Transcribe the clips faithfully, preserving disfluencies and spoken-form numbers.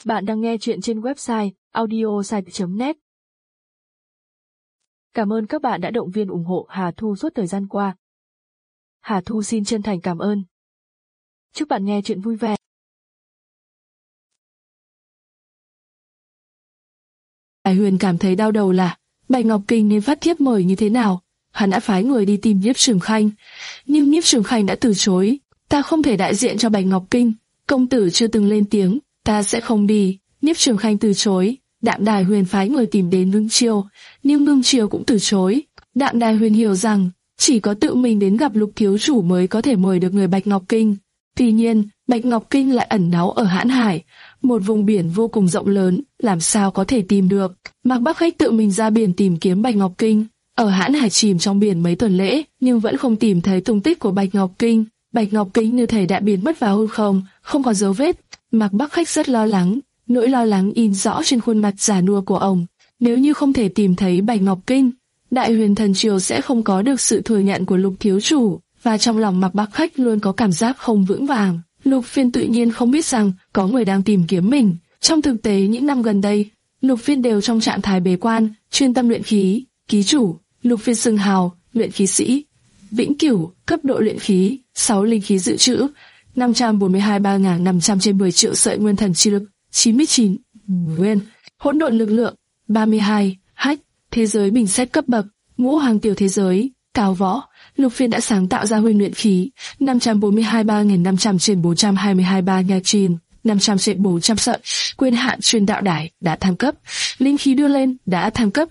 Bạn đang nghe chuyện trên website audiosite chấm net. Cảm ơn các bạn đã động viên ủng hộ Hà Thu suốt thời gian qua. Hà Thu xin chân thành cảm ơn. Chúc bạn nghe chuyện vui vẻ. Đại Huyền cảm thấy đau đầu là Bạch Ngọc Kinh nên phát thiếp mời như thế nào. Hắn đã phái người đi tìm Nhiếp Trường Khanh, nhưng Nhiếp Trường Khanh đã từ chối. Ta không thể đại diện cho Bạch Ngọc Kinh, công tử chưa từng lên tiếng, ta sẽ không đi. Nhiếp Trường Khanh từ chối. Đạm Đài Huyền phái người tìm đến Ngưng Chiêu, nhưng Ngưng Chiêu cũng từ chối. Đạm Đài Huyền hiểu rằng chỉ có tự mình đến gặp Lục thiếu chủ mới có thể mời được người Bạch Ngọc Kinh. Tuy nhiên, Bạch Ngọc Kinh lại ẩn náu ở Hãn Hải, một vùng biển vô cùng rộng lớn, làm sao có thể tìm được. Mạc Bắc Khách tự mình ra biển tìm kiếm Bạch Ngọc Kinh, ở Hãn Hải chìm trong biển mấy tuần lễ, nhưng vẫn không tìm thấy tung tích của Bạch Ngọc Kinh. Bạch Ngọc Kinh như thể đã biến mất vào hư không, không có dấu vết. Mạc Bắc Khách rất lo lắng, nỗi lo lắng in rõ trên khuôn mặt già nua của ông. Nếu như không thể tìm thấy Bạch Ngọc Kinh, Đại Huyền Thần Triều sẽ không có được sự thừa nhận của Lục thiếu chủ, và trong lòng Mạc Bắc Khách luôn có cảm giác không vững vàng. Lục Phiên tự nhiên không biết rằng có người đang tìm kiếm mình. Trong thực tế những năm gần đây, Lục Phiên đều trong trạng thái bế quan, chuyên tâm luyện khí. Ký chủ, Lục Phiên xưng hào, luyện khí sĩ. Vĩnh cửu, cấp độ luyện khí, sáu linh khí dự trữ, năm trăm bốn mươi hai ba nghìn năm trăm trên mười triệu sợi nguyên thần chi lực, chín mươi chín nguyên, hỗn độn lực lượng, ba mươi hai, hách, thế giới bình xét cấp bậc, ngũ hoàng tiểu thế giới, cao võ. Lục Phiên đã sáng tạo ra huyền luyện khí, năm trăm bốn mươi hai ba nghìn năm trăm trên bốn trăm hai mươi hai ba nha truyền, năm trăm trên bốn trăm sợi, quyền hạn truyền đạo đài đã thăng cấp, linh khí đưa lên đã thăng cấp.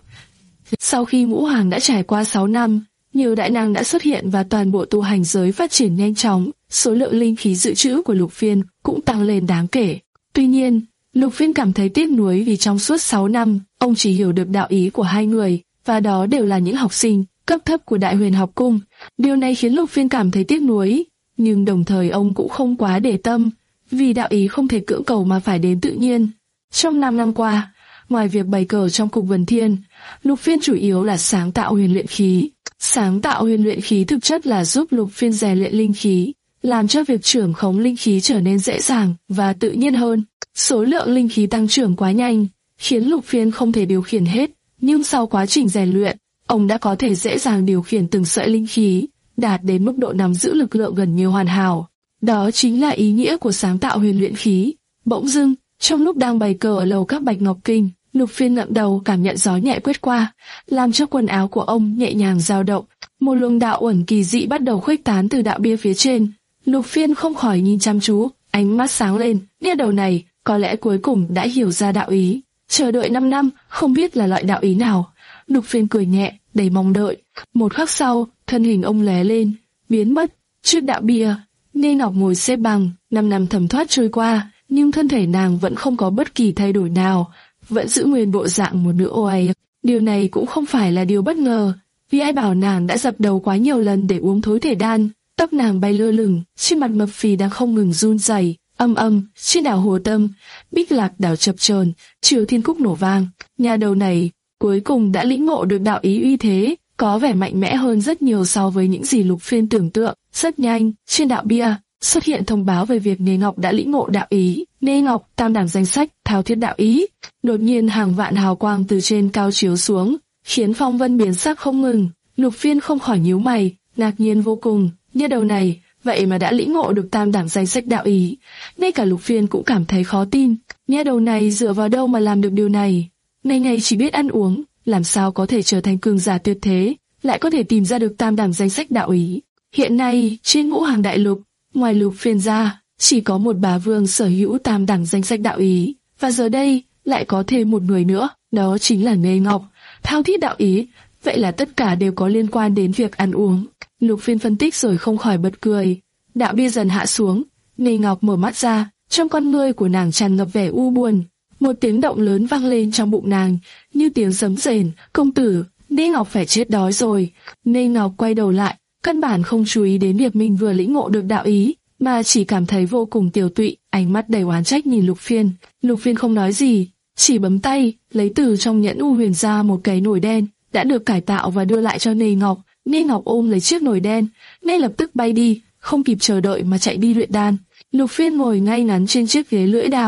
Sau khi ngũ hoàng đã trải qua sáu năm, nhiều đại năng đã xuất hiện và toàn bộ tu hành giới phát triển nhanh chóng, số lượng linh khí dự trữ của Lục Phiên cũng tăng lên đáng kể. Tuy nhiên, Lục Phiên cảm thấy tiếc nuối vì trong suốt sáu năm, ông chỉ hiểu được đạo ý của hai người, và đó đều là những học sinh cấp thấp của Đại Huyền học cung. Điều này khiến Lục Phiên cảm thấy tiếc nuối, nhưng đồng thời ông cũng không quá để tâm, vì đạo ý không thể cưỡng cầu mà phải đến tự nhiên. Trong năm năm qua, ngoài việc bày cờ trong cục Vân Thiên, Lục Phiên chủ yếu là sáng tạo huyền luyện khí. Sáng tạo huyền luyện khí thực chất là giúp Lục Phiên rèn luyện linh khí, làm cho việc trưởng khống linh khí trở nên dễ dàng và tự nhiên hơn. Số lượng linh khí tăng trưởng quá nhanh, khiến Lục Phiên không thể điều khiển hết, nhưng sau quá trình rèn luyện, ông đã có thể dễ dàng điều khiển từng sợi linh khí, đạt đến mức độ nắm giữ lực lượng gần như hoàn hảo. Đó chính là ý nghĩa của sáng tạo huyền luyện khí. Bỗng dưng, trong lúc đang bày cờ ở lầu các Bạch Ngọc Kinh, Lục Phiên ngẩng đầu cảm nhận gió nhẹ quét qua, làm cho quần áo của ông nhẹ nhàng dao động. Một luồng đạo uẩn kỳ dị bắt đầu khuếch tán từ đạo bia phía trên. Lục Phiên không khỏi nhìn chăm chú, ánh mắt sáng lên. Nghe đầu này, có lẽ cuối cùng đã hiểu ra đạo ý. Chờ đợi năm năm, không biết là loại đạo ý nào. Lục Phiên cười nhẹ, đầy mong đợi. Một khắc sau, thân hình ông lóe lên, biến mất trước đạo bia. Nê Ngọc ngồi xếp bằng, năm năm thấm thoát trôi qua, nhưng thân thể nàng vẫn không có bất kỳ thay đổi nào, vẫn giữ nguyên bộ dạng một nữ oai. Điều này cũng không phải là điều bất ngờ, vì ai bảo nàng đã dập đầu quá nhiều lần để uống thối thể đan. Tóc nàng bay lơ lửng, trên mặt mập phì đang không ngừng run rẩy. Âm âm, trên đảo Hồ Tâm, Bích Lạc đảo chập chờn, Triều Thiên Cúc nổ vang. Nhà đầu này cuối cùng đã lĩnh ngộ được đạo ý uy thế, có vẻ mạnh mẽ hơn rất nhiều so với những gì Lục Phiên tưởng tượng. Rất nhanh, trên đạo bia xuất hiện thông báo về việc Nê Ngọc đã lĩnh ngộ đạo ý. Nê Ngọc, tam đẳng danh sách, thao thiết đạo ý. Đột nhiên hàng vạn hào quang từ trên cao chiếu xuống, khiến phong vân biến sắc không ngừng. Lục Phiên không khỏi nhíu mày, ngạc nhiên vô cùng. Như đầu này, vậy mà đã lĩnh ngộ được tam đẳng danh sách đạo ý. Ngay cả Lục Phiên cũng cảm thấy khó tin. Nha đầu này dựa vào đâu mà làm được điều này? Ngày ngày chỉ biết ăn uống, làm sao có thể trở thành cường giả tuyệt thế, lại có thể tìm ra được tam đẳng danh sách đạo ý. Hiện nay, trên ngũ hàng đại lục, ngoài Lục Phiên ra, chỉ có một bá vương sở hữu tam đẳng danh sách đạo ý, và giờ đây, lại có thêm một người nữa, đó chính là Nê Ngọc, thao thiết đạo ý. Vậy là tất cả đều có liên quan đến việc ăn uống. Lục Phiên phân tích rồi không khỏi bật cười. Đạo bia dần hạ xuống, Nê Ngọc mở mắt ra, trong con ngươi của nàng tràn ngập vẻ u buồn. Một tiếng động lớn vang lên trong bụng nàng, như tiếng sấm rền. Công tử, Nê Ngọc phải chết đói rồi. Nê Ngọc quay đầu lại, căn bản không chú ý đến việc mình vừa lĩnh ngộ được đạo ý, mà chỉ cảm thấy vô cùng tiều tụy, ánh mắt đầy oán trách nhìn Lục Phiên. Lục Phiên không nói gì, chỉ bấm tay, lấy từ trong nhẫn u huyền ra một cái nồi đen, đã được cải tạo và đưa lại cho Nê Ngọc. Nê Ngọc ôm lấy chiếc nồi đen, ngay lập tức bay đi, không kịp chờ đợi mà chạy đi luyện đan. Lục Phiên ngồi ngay ngắn trên chiếc ghế lưỡi đao,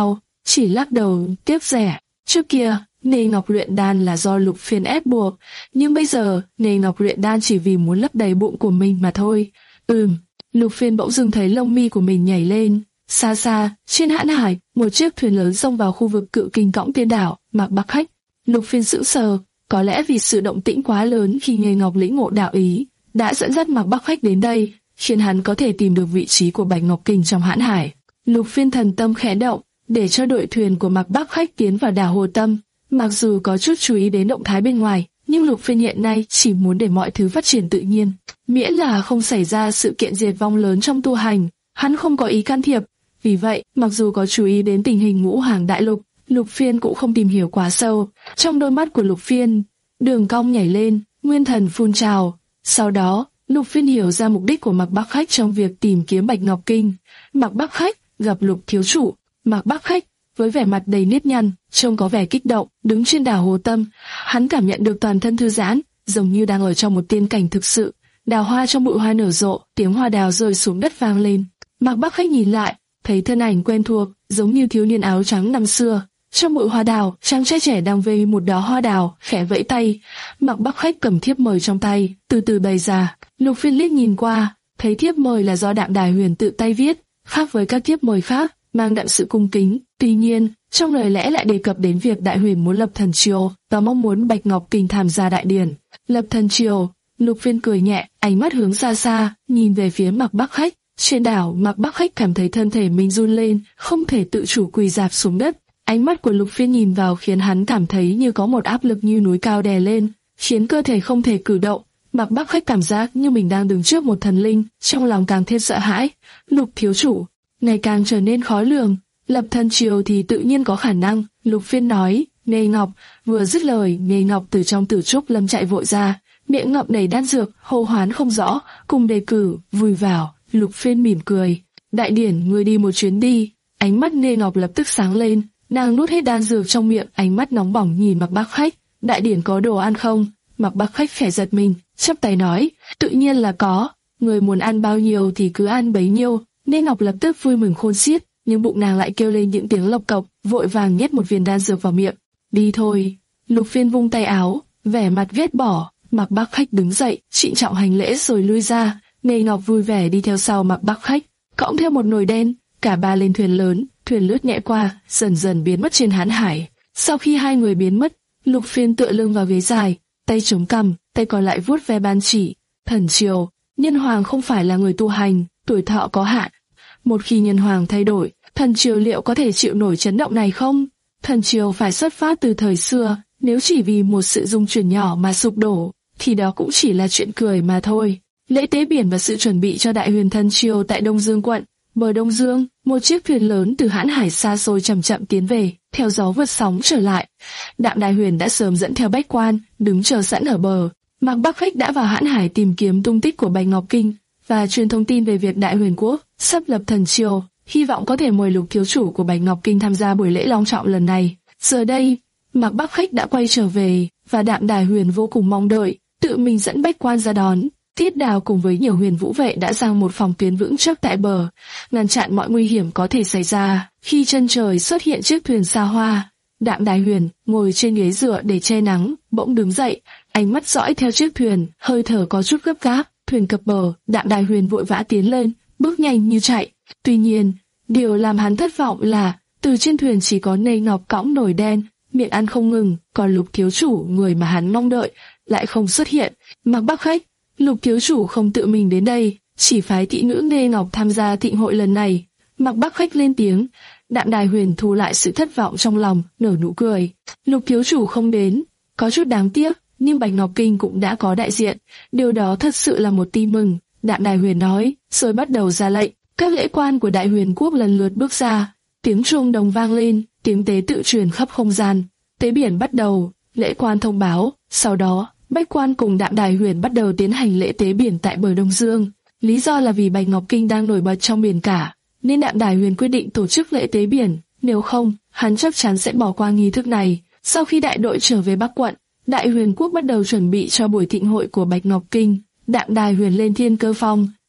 chỉ lắc đầu tiếc rẻ. Trước kia, Nê Ngọc luyện đan là do Lục Phiên ép buộc, nhưng bây giờ Nê Ngọc luyện đan chỉ vì muốn lấp đầy bụng của mình mà thôi. Ừm, Lục Phiên bỗng dưng thấy lông mi của mình nhảy lên. Xa xa, trên hãn hải, một chiếc thuyền lớn xông vào khu vực cự kình cõng tiên đảo, Mạc Bắc Khách. Lục Phiên sững sờ, có lẽ vì sự động tĩnh quá lớn khi Nê Ngọc lĩnh ngộ đạo ý, đã dẫn dắt Mạc Bắc Khách đến đây, khiến hắn có thể tìm được vị trí của Bạch Ngọc Kinh trong hãn hải. Lục Phiên thần tâm khẽ động, để cho đội thuyền của Mạc Bắc Khách tiến vào đảo Hồ Tâm. Mặc dù có chút chú ý đến động thái bên ngoài, nhưng Lục Phiên hiện nay chỉ muốn để mọi thứ phát triển tự nhiên, miễn là không xảy ra sự kiện diệt vong lớn trong tu hành, hắn không có ý can thiệp. Vì vậy, mặc dù có chú ý đến tình hình ngũ hoàng đại lục, Lục Phiên cũng không tìm hiểu quá sâu. Trong đôi mắt của Lục Phiên, đường cong nhảy lên, nguyên thần phun trào. Sau đó, Lục Phiên hiểu ra mục đích của Mạc Bắc Khách trong việc tìm kiếm Bạch Ngọc Kinh. Mạc Bắc Khách gặp Lục thiếu chủ. Mạc Bắc Khách với vẻ mặt đầy nếp nhăn, trông có vẻ kích động, đứng trên đảo Hồ Tâm, hắn cảm nhận được toàn thân thư giãn, giống như đang ở trong một tiên cảnh thực sự. Đào hoa trong bụi hoa nở rộ, tiếng hoa đào rơi xuống đất vang lên. Mạc Bắc Khách nhìn lại, thấy thân ảnh quen thuộc, giống như thiếu niên áo trắng năm xưa. Trong bụi hoa đào, chàng trai trẻ đang vây một đóa hoa đào, khẽ vẫy tay. Mạc Bắc Khách cầm thiếp mời trong tay, từ từ bày ra. Lục Phiên liếc nhìn qua, thấy thiếp mời là do Đạm Đài Huyền tự tay viết, khác với các thiếp mời khác, mang đậm sự cung kính. Tuy nhiên, trong lời lẽ lại đề cập đến việc Đại Huyền muốn lập thần triều và mong muốn Bạch Ngọc Kinh tham gia đại điển. Lập thần triều. Lục Phiên cười nhẹ, ánh mắt hướng xa xa, nhìn về phía Mạc Bắc Khách. Trên đảo, Mạc Bắc Khách cảm thấy thân thể mình run lên, không thể tự chủ quỳ rạp xuống đất. Ánh mắt của Lục Phiên nhìn vào khiến hắn cảm thấy như có một áp lực như núi cao đè lên, khiến cơ thể không thể cử động. Mạc Bắc Khách cảm giác như mình đang đứng trước một thần linh, trong lòng càng thêm sợ hãi. Lục thiếu chủ ngày càng trở nên khó lường. Lập thần triều thì tự nhiên có khả năng, Lục Phiên nói. Nê Ngọc vừa dứt lời, Nê Ngọc từ trong tử trúc lâm chạy vội ra, miệng ngậm đầy đan dược, hô hoán không rõ, cùng đề cử, vui vào. Lục Phiên mỉm cười. Đại điển, ngươi đi một chuyến đi. Ánh mắt Nê Ngọc lập tức sáng lên, nàng nuốt hết đan dược trong miệng, ánh mắt nóng bỏng nhìn Mạc Bắc Khách. Đại điển có đồ ăn không? Mạc Bắc Khách khẽ giật mình, chắp tay nói, tự nhiên là có. Người muốn ăn bao nhiêu thì cứ ăn bấy nhiêu. Nê Ngọc lập tức vui mừng khôn xiết, nhưng bụng nàng lại kêu lên những tiếng lộc cộc, vội vàng nhét một viên đan dược vào miệng. Đi thôi. Lục Phiên vung tay áo, vẻ mặt ghét bỏ. Mạc Bắc Khách đứng dậy, trịnh trọng hành lễ rồi lui ra. Nê Ngọc vui vẻ đi theo sau Mạc Bắc Khách, cõng theo một nồi đen. Cả ba lên thuyền lớn, thuyền lướt nhẹ qua, dần dần biến mất trên hãn hải. Sau khi hai người biến mất, Lục Phiên tựa lưng vào ghế dài, tay chống cằm, tay còn lại vuốt ve ban chỉ. Thần triều, nhân hoàng không phải là người tu hành, tuổi thọ có hạn. Một khi nhân hoàng thay đổi, thần triều liệu có thể chịu nổi chấn động này không? Thần triều phải xuất phát từ thời xưa, nếu chỉ vì một sự dung chuyển nhỏ mà sụp đổ, thì đó cũng chỉ là chuyện cười mà thôi. Lễ tế biển và sự chuẩn bị cho Đại Huyền thần triều tại Đông Dương quận. Bờ Đông Dương, một chiếc thuyền lớn từ hãn hải xa xôi chậm chậm tiến về, theo gió vượt sóng trở lại. Đạm Đài Huyền đã sớm dẫn theo bách quan, đứng chờ sẵn ở bờ. Mạc Bắc Khách đã vào hãn hải tìm kiếm tung tích của Bạch Ngọc Kinh và truyền thông tin về việc Đại Huyền quốc sắp lập thần triều, hy vọng có thể mời Lục thiếu chủ của Bạch Ngọc Kinh tham gia buổi lễ long trọng lần này. Giờ đây, Mạc Bắc Khách đã quay trở về và Đạm Đài Huyền vô cùng mong đợi, tự mình dẫn bách quan ra đón. Tiết Đào cùng với nhiều huyền vũ vệ đã giăng một phòng tuyến vững chắc tại bờ, ngăn chặn mọi nguy hiểm có thể xảy ra. Khi chân trời xuất hiện chiếc thuyền xa hoa, Đạm Đài Huyền ngồi trên ghế dựa để che nắng, bỗng đứng dậy, ánh mắt dõi theo chiếc thuyền, hơi thở có chút gấp gáp. Thuyền cập bờ, Đạm Đài Huyền vội vã tiến lên, bước nhanh như chạy. Tuy nhiên, điều làm hắn thất vọng là từ trên thuyền chỉ có Nê Ngọc cõng nồi đen, miệng ăn không ngừng, còn Lục thiếu chủ, người mà hắn mong đợi, lại không xuất hiện. Mạc Bắc Khách, Lục thiếu chủ không tự mình đến đây, chỉ phái thị nữ Nê Ngọc tham gia thịnh hội lần này. Mạc Bắc Khách lên tiếng. Đạm Đài Huyền thu lại sự thất vọng trong lòng, nở nụ cười. Lục thiếu chủ không đến, có chút đáng tiếc, nhưng Bạch Ngọc Kinh cũng đã có đại diện, điều đó thật sự là một tin mừng. Đạm Đài Huyền nói, rồi bắt đầu ra lệnh. Các lễ quan của Đại Huyền quốc lần lượt bước ra, tiếng chuông đồng vang lên, tiếng tế tự truyền khắp không gian. Tế biển bắt đầu, lễ quan thông báo, sau đó bách quan cùng Đạm Đài Huyền bắt đầu tiến hành lễ tế biển tại bờ Đông Dương. Lý do là vì Bạch Ngọc Kinh đang nổi bật trong biển cả, nên Đạm Đài Huyền quyết định tổ chức lễ tế biển, nếu không, hắn chắc chắn sẽ bỏ qua nghi thức này. Sau khi đại đội trở về Bắc quận, Đại Huyền quốc bắt đầu chuẩn bị cho buổi thịnh hội của Bạch Ngọc Kinh. Đạm Đài Huyền lên Thiên Cơ Phong,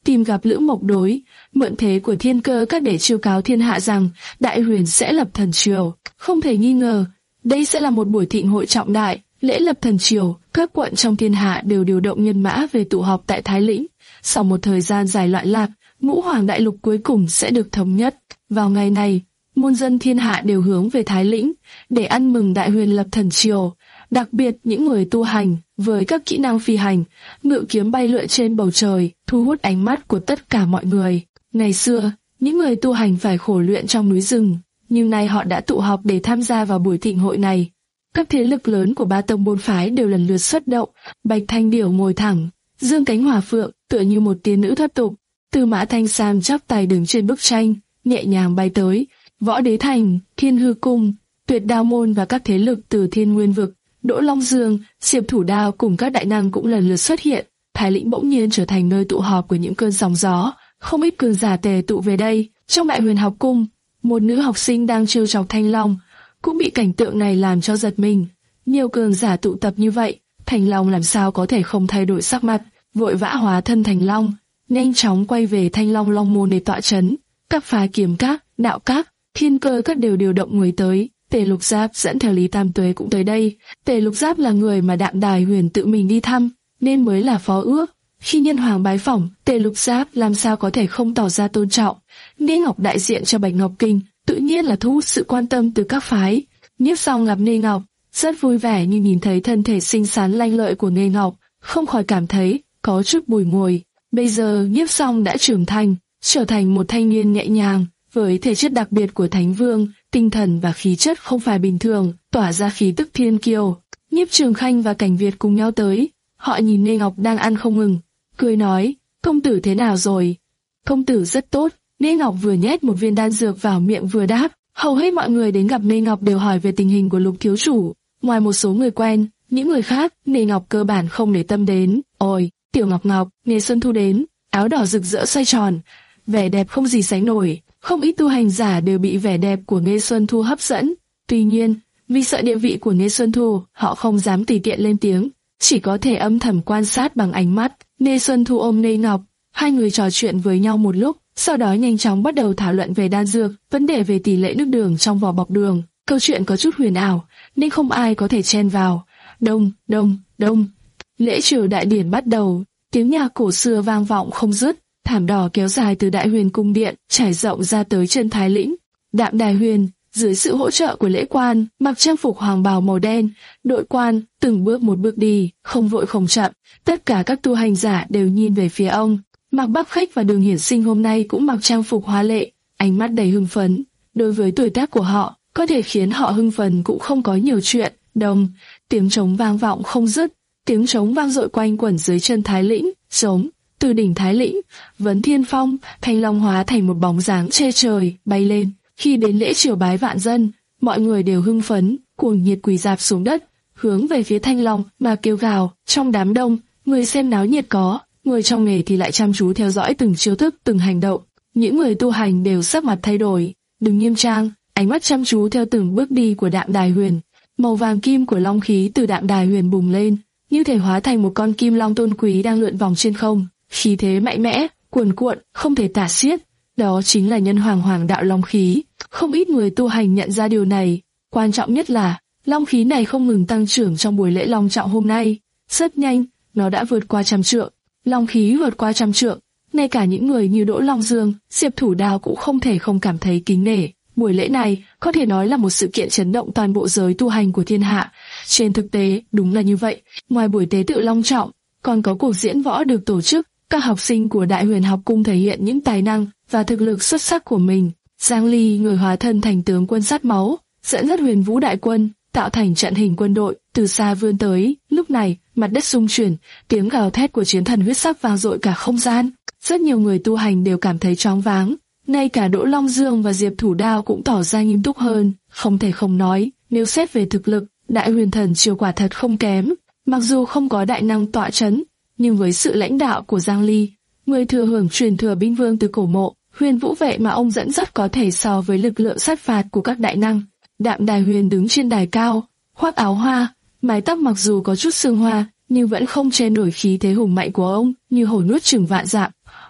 tìm gặp Lữ Mộc Đối, mượn thế của thiên cơ các để chiêu cáo thiên hạ rằng Đại Huyền sẽ lập thần triều. Không thể nghi ngờ, đây sẽ là một buổi thịnh hội trọng đại. Lễ lập thần triều, các quận trong thiên hạ đều điều động nhân mã về tụ họp tại Thái Lĩnh. Sau một thời gian dài loạn lạc, Ngũ Hoàng đại lục cuối cùng sẽ được thống nhất. Vào ngày này, muôn dân thiên hạ đều hướng về Thái Lĩnh để ăn mừng Đại Huyền lập thần triều. Đặc biệt những người tu hành với các kỹ năng phi hành, ngự kiếm bay lượn trên bầu trời, thu hút ánh mắt của tất cả mọi người. Ngày xưa, những người tu hành phải khổ luyện trong núi rừng, nhưng nay họ đã tụ họp để tham gia vào buổi thịnh hội này. Các thế lực lớn của ba tông môn phái đều lần lượt xuất động. Bạch Thanh Điểu ngồi thẳng, dương cánh hỏa phượng, tựa như một tiên nữ thoát tục. Tư Mã Thanh Sam chắp tay đứng trên bức tranh, nhẹ nhàng bay tới. Võ Đế Thành, Thiên Hư Cung, Tuyệt Đao Môn và các thế lực từ Thiên Nguyên Vực, Đỗ Long Dương, Diệp Thủ Đao cùng các đại năng cũng lần lượt xuất hiện. Thái Lĩnh bỗng nhiên trở thành nơi tụ họp của những cơn sóng gió. Không ít cường giả tề tụ về đây. Trong Đại Huyền học cung, một nữ học sinh đang trêu chọc Thanh Long cũng bị cảnh tượng này làm cho giật mình. Nhiều cường giả tụ tập như vậy, Thanh Long làm sao có thể không thay đổi sắc mặt, vội vã hóa thân thành long, nhanh chóng quay về Thanh Long Long môn để tọa chấn. Các phái kiếm các, đạo các, thiên cơ các đều điều động người tới. Tề Lục Giáp dẫn theo Lý Tam Tuế cũng tới đây. Tề Lục Giáp là người mà Đạm Đài Huyền tự mình đi thăm, nên mới là phó ước. Khi nhân hoàng bái phỏng, Tề Lục Giáp làm sao có thể không tỏ ra tôn trọng. Nghê Ngọc đại diện cho Bạch Ngọc Kinh, tự nhiên là thu hút sự quan tâm từ các phái. Nhiếp Song gặp Nghê Ngọc, rất vui vẻ như nhìn thấy thân thể xinh xắn lanh lợi của Nghê Ngọc, không khỏi cảm thấy có chút bùi ngùi. Bây giờ Nhiếp Song đã trưởng thành, trở thành một thanh niên nhẹ nhàng, với thể chất đặc biệt của Thánh Vương, tinh thần và khí chất không phải bình thường, tỏa ra khí tức thiên kiêu. Nhiếp Trường Khanh và Cảnh Việt cùng nhau tới, họ nhìn Nghê Ngọc đang ăn không ngừng, cười nói: "Công tử thế nào rồi?" "Công tử rất tốt." Nghê Ngọc vừa nhét một viên đan dược vào miệng vừa đáp. Hầu hết mọi người đến gặp Nghê Ngọc đều hỏi về tình hình của Lục thiếu chủ, ngoài một số người quen, những người khác Nghê Ngọc cơ bản không để tâm đến. Ôi, Tiểu Ngọc Ngọc, Nghê Xuân Thu đến, áo đỏ rực rỡ xoay tròn, vẻ đẹp không gì sánh nổi. Không ít tu hành giả đều bị vẻ đẹp của Nghê Xuân Thu hấp dẫn. Tuy nhiên, vì sợ địa vị của Nghê Xuân Thu, họ không dám tùy tiện lên tiếng, chỉ có thể âm thầm quan sát bằng ánh mắt. Nghê Xuân Thu ôm Nghê Ngọc, hai người trò chuyện với nhau một lúc, sau đó nhanh chóng bắt đầu thảo luận về đan dược, vấn đề về tỷ lệ nước đường trong vỏ bọc đường. Câu chuyện có chút huyền ảo, nên không ai có thể chen vào. Đông, đông, đông. Lễ triều đại điển bắt đầu, tiếng nhạc cổ xưa vang vọng không dứt. Thảm đỏ kéo dài từ Đại Huyền cung điện, trải rộng ra tới chân Thái Lĩnh. Đạm Đài Huyền, dưới sự hỗ trợ của lễ quan, mặc trang phục hoàng bào màu đen, đội quan, từng bước một bước đi, không vội không chậm. Tất cả các tu hành giả đều nhìn về phía ông. Mạc Bắc Khách và Đường Hiển Sinh hôm nay cũng mặc trang phục hoa lệ, ánh mắt đầy hưng phấn. Đối với tuổi tác của họ, có thể khiến họ hưng phấn cũng không có nhiều chuyện. Đồng, tiếng trống vang vọng không dứt, tiếng trống vang dội quanh quẩn dưới chân Thái Lĩnh. Trống, từ đỉnh Thái Lĩnh, Vấn Thiên Phong, Thanh Long hóa thành một bóng dáng che trời, bay lên. Khi đến lễ triều bái vạn dân, mọi người đều hưng phấn, cuồng nhiệt quỳ rạp xuống đất, hướng về phía Thanh Long mà kêu gào. Trong đám đông, người xem náo nhiệt có, người trong nghề thì lại chăm chú theo dõi từng chiêu thức, từng hành động. Những người tu hành đều sắc mặt thay đổi, đừng nghiêm trang, ánh mắt chăm chú theo từng bước đi của Đạm Đài Huyền. Màu vàng kim của long khí từ Đạm Đài Huyền bùng lên, như thể hóa thành một con kim long tôn quý đang lượn vòng trên không. Khí thế mạnh mẽ, cuồn cuộn, không thể tả xiết. Đó chính là nhân hoàng hoàng đạo long khí. Không ít người tu hành nhận ra điều này. Quan trọng nhất là, long khí này không ngừng tăng trưởng trong buổi lễ long trọng hôm nay. Rất nhanh, nó đã vượt qua trăm trượng. Long khí vượt qua trăm trượng, ngay cả những người như Đỗ Long Dương, Diệp Thủ Đao cũng không thể không cảm thấy kính nể. Buổi lễ này có thể nói là một sự kiện chấn động toàn bộ giới tu hành của thiên hạ. Trên thực tế, đúng là như vậy. Ngoài buổi tế tự long trọng, còn có cuộc diễn võ được tổ chức. Các học sinh của Đại Huyền học cung thể hiện những tài năng và thực lực xuất sắc của mình. Giang Ly, người hóa thân thành tướng quân sát máu, dẫn dắt Huyền Vũ đại quân, tạo thành trận hình quân đội, từ xa vươn tới. Lúc này, mặt đất rung chuyển, tiếng gào thét của chiến thần huyết sắc vang dội cả không gian. Rất nhiều người tu hành đều cảm thấy choáng váng. Ngay cả Đỗ Long Dương và Diệp Thủ Đao cũng tỏ ra nghiêm túc hơn. Không thể không nói, nếu xét về thực lực, Đại Huyền thần triều quả thật không kém. Mặc dù không có đại năng tọa chấn, nhưng với sự lãnh đạo của Giang Ly, người thừa hưởng truyền thừa binh vương từ cổ mộ, Huyền Vũ vệ mà ông dẫn dắt có thể so với lực lượng sát phạt của các đại năng. Đạm Đài Huyền đứng trên đài cao, khoác áo hoa, mái tóc mặc dù có chút sương hoa, nhưng vẫn không che nổi khí thế hùng mạnh của ông, như hổ nuốt chửng vạn dặm.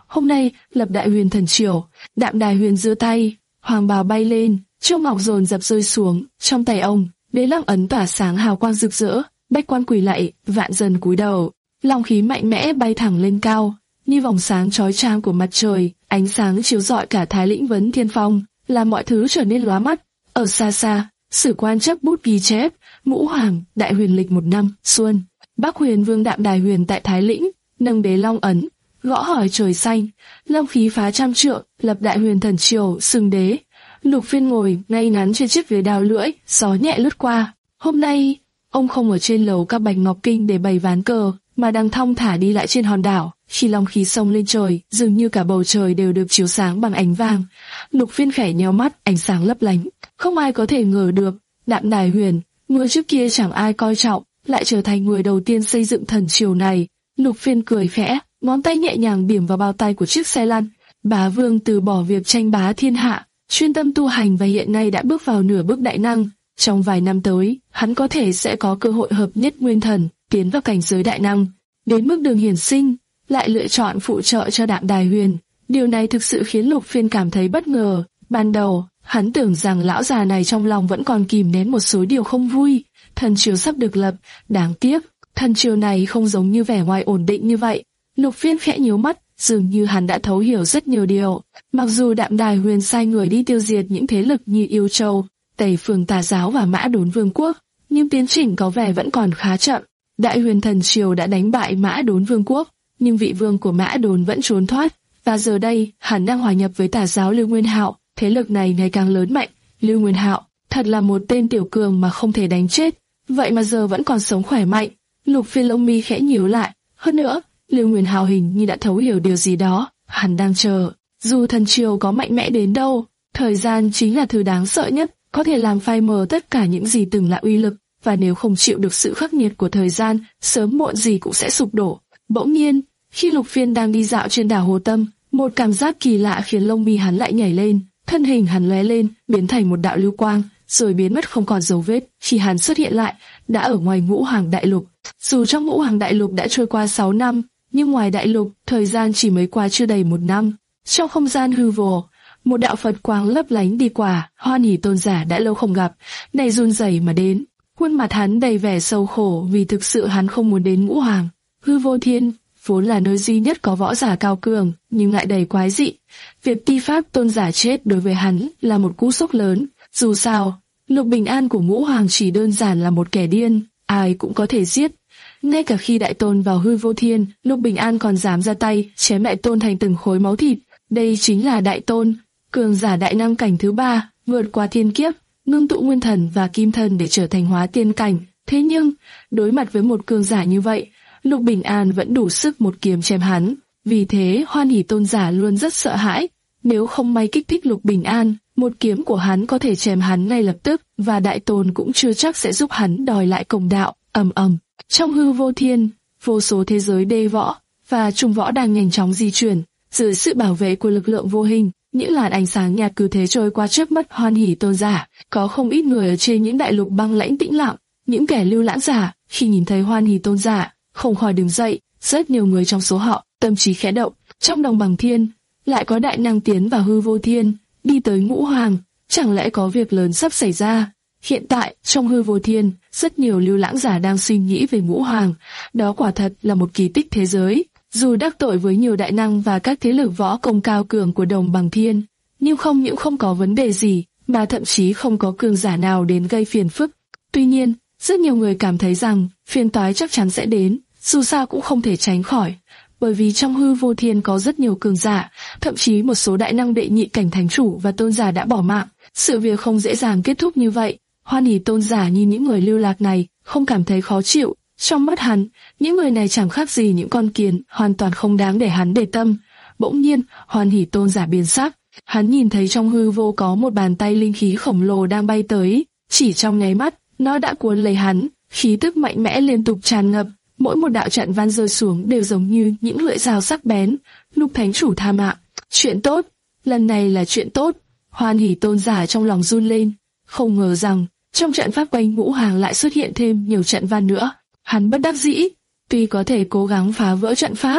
Hôm nay lập Đại Huyền Thần Triều. Đạm Đài Huyền giơ tay, hoàng bào bay lên, châu ngọc dồn dập rơi xuống. Trong tay ông, đế long ấn tỏa sáng hào quang rực rỡ. Bách quan quỳ lạy, vạn dân cúi đầu. Long khí mạnh mẽ bay thẳng lên cao, như vòng sáng chói chang của mặt trời. Ánh sáng chiếu rọi cả Thái Lĩnh Vấn Thiên Phong, làm mọi thứ trở nên lóa mắt. Ở xa xa, sử quan chấp bút ghi chép: Ngũ Hoàng, Đại Huyền lịch một năm, xuân. Bắc Huyền Vương Đạm Đài Huyền tại Thái Lĩnh, nâng đế long ấn, gõ hỏi trời xanh. Long khí phá trăm trượng, lập Đại Huyền Thần Triều, xưng đế. Lục Phiên ngồi ngay ngắn trên chiếc ghế đào lưỡi, gió nhẹ lướt qua. Hôm nay, ông không ở trên lầu các Bạch Ngọc Kinh để bày ván cờ, mà đang thong thả đi lại trên hòn đảo. Khi long khí xông lên trời, dường như cả bầu trời đều được chiếu sáng bằng ánh vàng. Lục Phiên khẽ nheo mắt, ánh sáng lấp lánh. Không ai có thể ngờ được, Đạm Đài Huyền, người trước kia chẳng ai coi trọng, lại trở thành người đầu tiên xây dựng thần triều này. Lục Phiên cười khẽ, ngón tay nhẹ nhàng điểm vào bao tay của chiếc xe lăn. Bá Vương từ bỏ việc tranh bá thiên hạ, chuyên tâm tu hành và hiện nay đã bước vào nửa bước đại năng. Trong vài năm tới, hắn có thể sẽ có cơ hội hợp nhất nguyên thần, tiến vào cảnh giới đại năng. Đến mức Đường Hiển Sinh lại lựa chọn phụ trợ cho Đạm Đài Huyền. Điều này thực sự khiến Lục Phiên cảm thấy bất ngờ. Ban đầu, hắn tưởng rằng lão già này trong lòng vẫn còn kìm nén một số điều không vui. Thần triều sắp được lập, đáng tiếc, thần triều này không giống như vẻ ngoài ổn định như vậy. Lục Phiên khẽ nhíu mắt, dường như hắn đã thấu hiểu rất nhiều điều. Mặc dù Đạm Đài Huyền sai người đi tiêu diệt những thế lực như Yêu Châu, Tây Phương Tà Giáo và Mã Đốn Vương quốc, nhưng tiến trình có vẻ vẫn còn khá chậm. Đại Huyền Thần Triều đã đánh bại Mã Đốn Vương quốc, nhưng vị vương của Mã Đốn vẫn trốn thoát, và giờ đây hắn đang hòa nhập với Tà Giáo Lưu Nguyên Hạo. Thế lực này ngày càng lớn mạnh. Lưu Nguyên Hạo thật là một tên tiểu cường mà không thể đánh chết, vậy mà giờ vẫn còn sống khỏe mạnh. Lục Phiên lông mi khẽ nhíu lại. Hơn nữa, Lưu Nguyên Hạo hình như đã thấu hiểu điều gì đó, hắn đang chờ. Dù thần triều có mạnh mẽ đến đâu, thời gian chính là thứ đáng sợ nhất, có thể làm phai mờ tất cả những gì từng là uy lực, và nếu không chịu được sự khắc nghiệt của thời gian, sớm muộn gì cũng sẽ sụp đổ. Bỗng nhiên, khi Lục Phiên đang đi dạo trên đảo Hồ Tâm, một cảm giác kỳ lạ khiến lông mi hắn lại nhảy lên, thân hình hắn lóe lên, biến thành một đạo lưu quang, rồi biến mất không còn dấu vết. Khi hắn xuất hiện lại, đã ở ngoài Ngũ Hoàng Đại Lục. Dù trong Ngũ Hoàng Đại Lục đã trôi qua sáu năm, nhưng ngoài đại lục, thời gian chỉ mới qua chưa đầy một năm. Trong không gian hư vô, một đạo Phật quang lấp lánh đi qua. Hoan Hỷ Tôn giả đã lâu không gặp, này run rẩy mà đến. Khuôn mặt hắn đầy vẻ sầu khổ vì thực sự hắn không muốn đến Ngũ Hoàng. Hư Vô Thiên vốn là nơi duy nhất có võ giả cao cường, nhưng lại đầy quái dị. Việc Ti Pháp Tôn giả chết đối với hắn là một cú sốc lớn. Dù sao, Lục Bình An của Ngũ Hoàng chỉ đơn giản là một kẻ điên, ai cũng có thể giết. Ngay cả khi Đại Tôn vào Hư Vô Thiên, Lục Bình An còn dám ra tay chém Đại Tôn thành từng khối máu thịt. Đây chính là Đại Tôn, cường giả đại năng cảnh thứ ba, vượt qua thiên kiếp, ngưng tụ nguyên thần và kim thần để trở thành hóa tiên cảnh. Thế nhưng, đối mặt với một cường giả như vậy, Lục Bình An vẫn đủ sức một kiếm chém hắn. Vì thế, Hoan Hỷ Tôn giả luôn rất sợ hãi. Nếu không may kích thích Lục Bình An, một kiếm của hắn có thể chém hắn ngay lập tức, và Đại Tôn cũng chưa chắc sẽ giúp hắn đòi lại công đạo. Ầm ầm. Trong Hư Vô Thiên, vô số thế giới đê võ và trung võ đang nhanh chóng di chuyển. Dưới sự bảo vệ của lực lượng vô hình, những làn ánh sáng nhạt cứ thế trôi qua trước mắt Hoan Hỷ Tôn giả. Có không ít người ở trên những đại lục băng lãnh tĩnh lặng, những kẻ lưu lãng giả, khi nhìn thấy Hoan Hỷ Tôn giả, không khỏi đứng dậy. Rất nhiều người trong số họ tâm trí khẽ động. Trong Đồng Bằng Thiên, lại có đại năng tiến vào Hư Vô Thiên, đi tới Ngũ Hoàng. Chẳng lẽ có việc lớn sắp xảy ra? Hiện tại, trong Hư Vô Thiên, rất nhiều lưu lãng giả đang suy nghĩ về Ngũ Hoàng. Đó quả thật là một kỳ tích thế giới. Dù đắc tội với nhiều đại năng và các thế lực võ công cao cường của Đồng Bằng Thiên, nhưng không những không có vấn đề gì, mà thậm chí không có cường giả nào đến gây phiền phức. Tuy nhiên, rất nhiều người cảm thấy rằng phiền toái chắc chắn sẽ đến, dù sao cũng không thể tránh khỏi. Bởi vì trong Hư Vô Thiên có rất nhiều cường giả, thậm chí một số đại năng đệ nhị cảnh thánh chủ và tôn giả đã bỏ mạng. Sự việc không dễ dàng kết thúc như vậy. Hoan Hỷ Tôn giả nhìn những người lưu lạc này, không cảm thấy khó chịu. Trong mắt hắn, những người này chẳng khác gì những con kiến, hoàn toàn không đáng để hắn để tâm. Bỗng nhiên, Hoan Hỷ Tôn giả biến sắc. Hắn nhìn thấy trong hư vô có một bàn tay linh khí khổng lồ đang bay tới. Chỉ trong nháy mắt, nó đã cuốn lấy hắn, khí tức mạnh mẽ liên tục tràn ngập. Mỗi một đạo trận văn rơi xuống đều giống như những lưỡi dao sắc bén. Lục Thánh Chủ tha mạng. Chuyện tốt, lần này là chuyện tốt. Hoan Hỷ Tôn giả trong lòng run lên, không ngờ rằng trong trận pháp quanh Ngũ Hoàng lại xuất hiện thêm nhiều trận văn nữa. Hắn bất đắc dĩ, tuy có thể cố gắng phá vỡ trận pháp,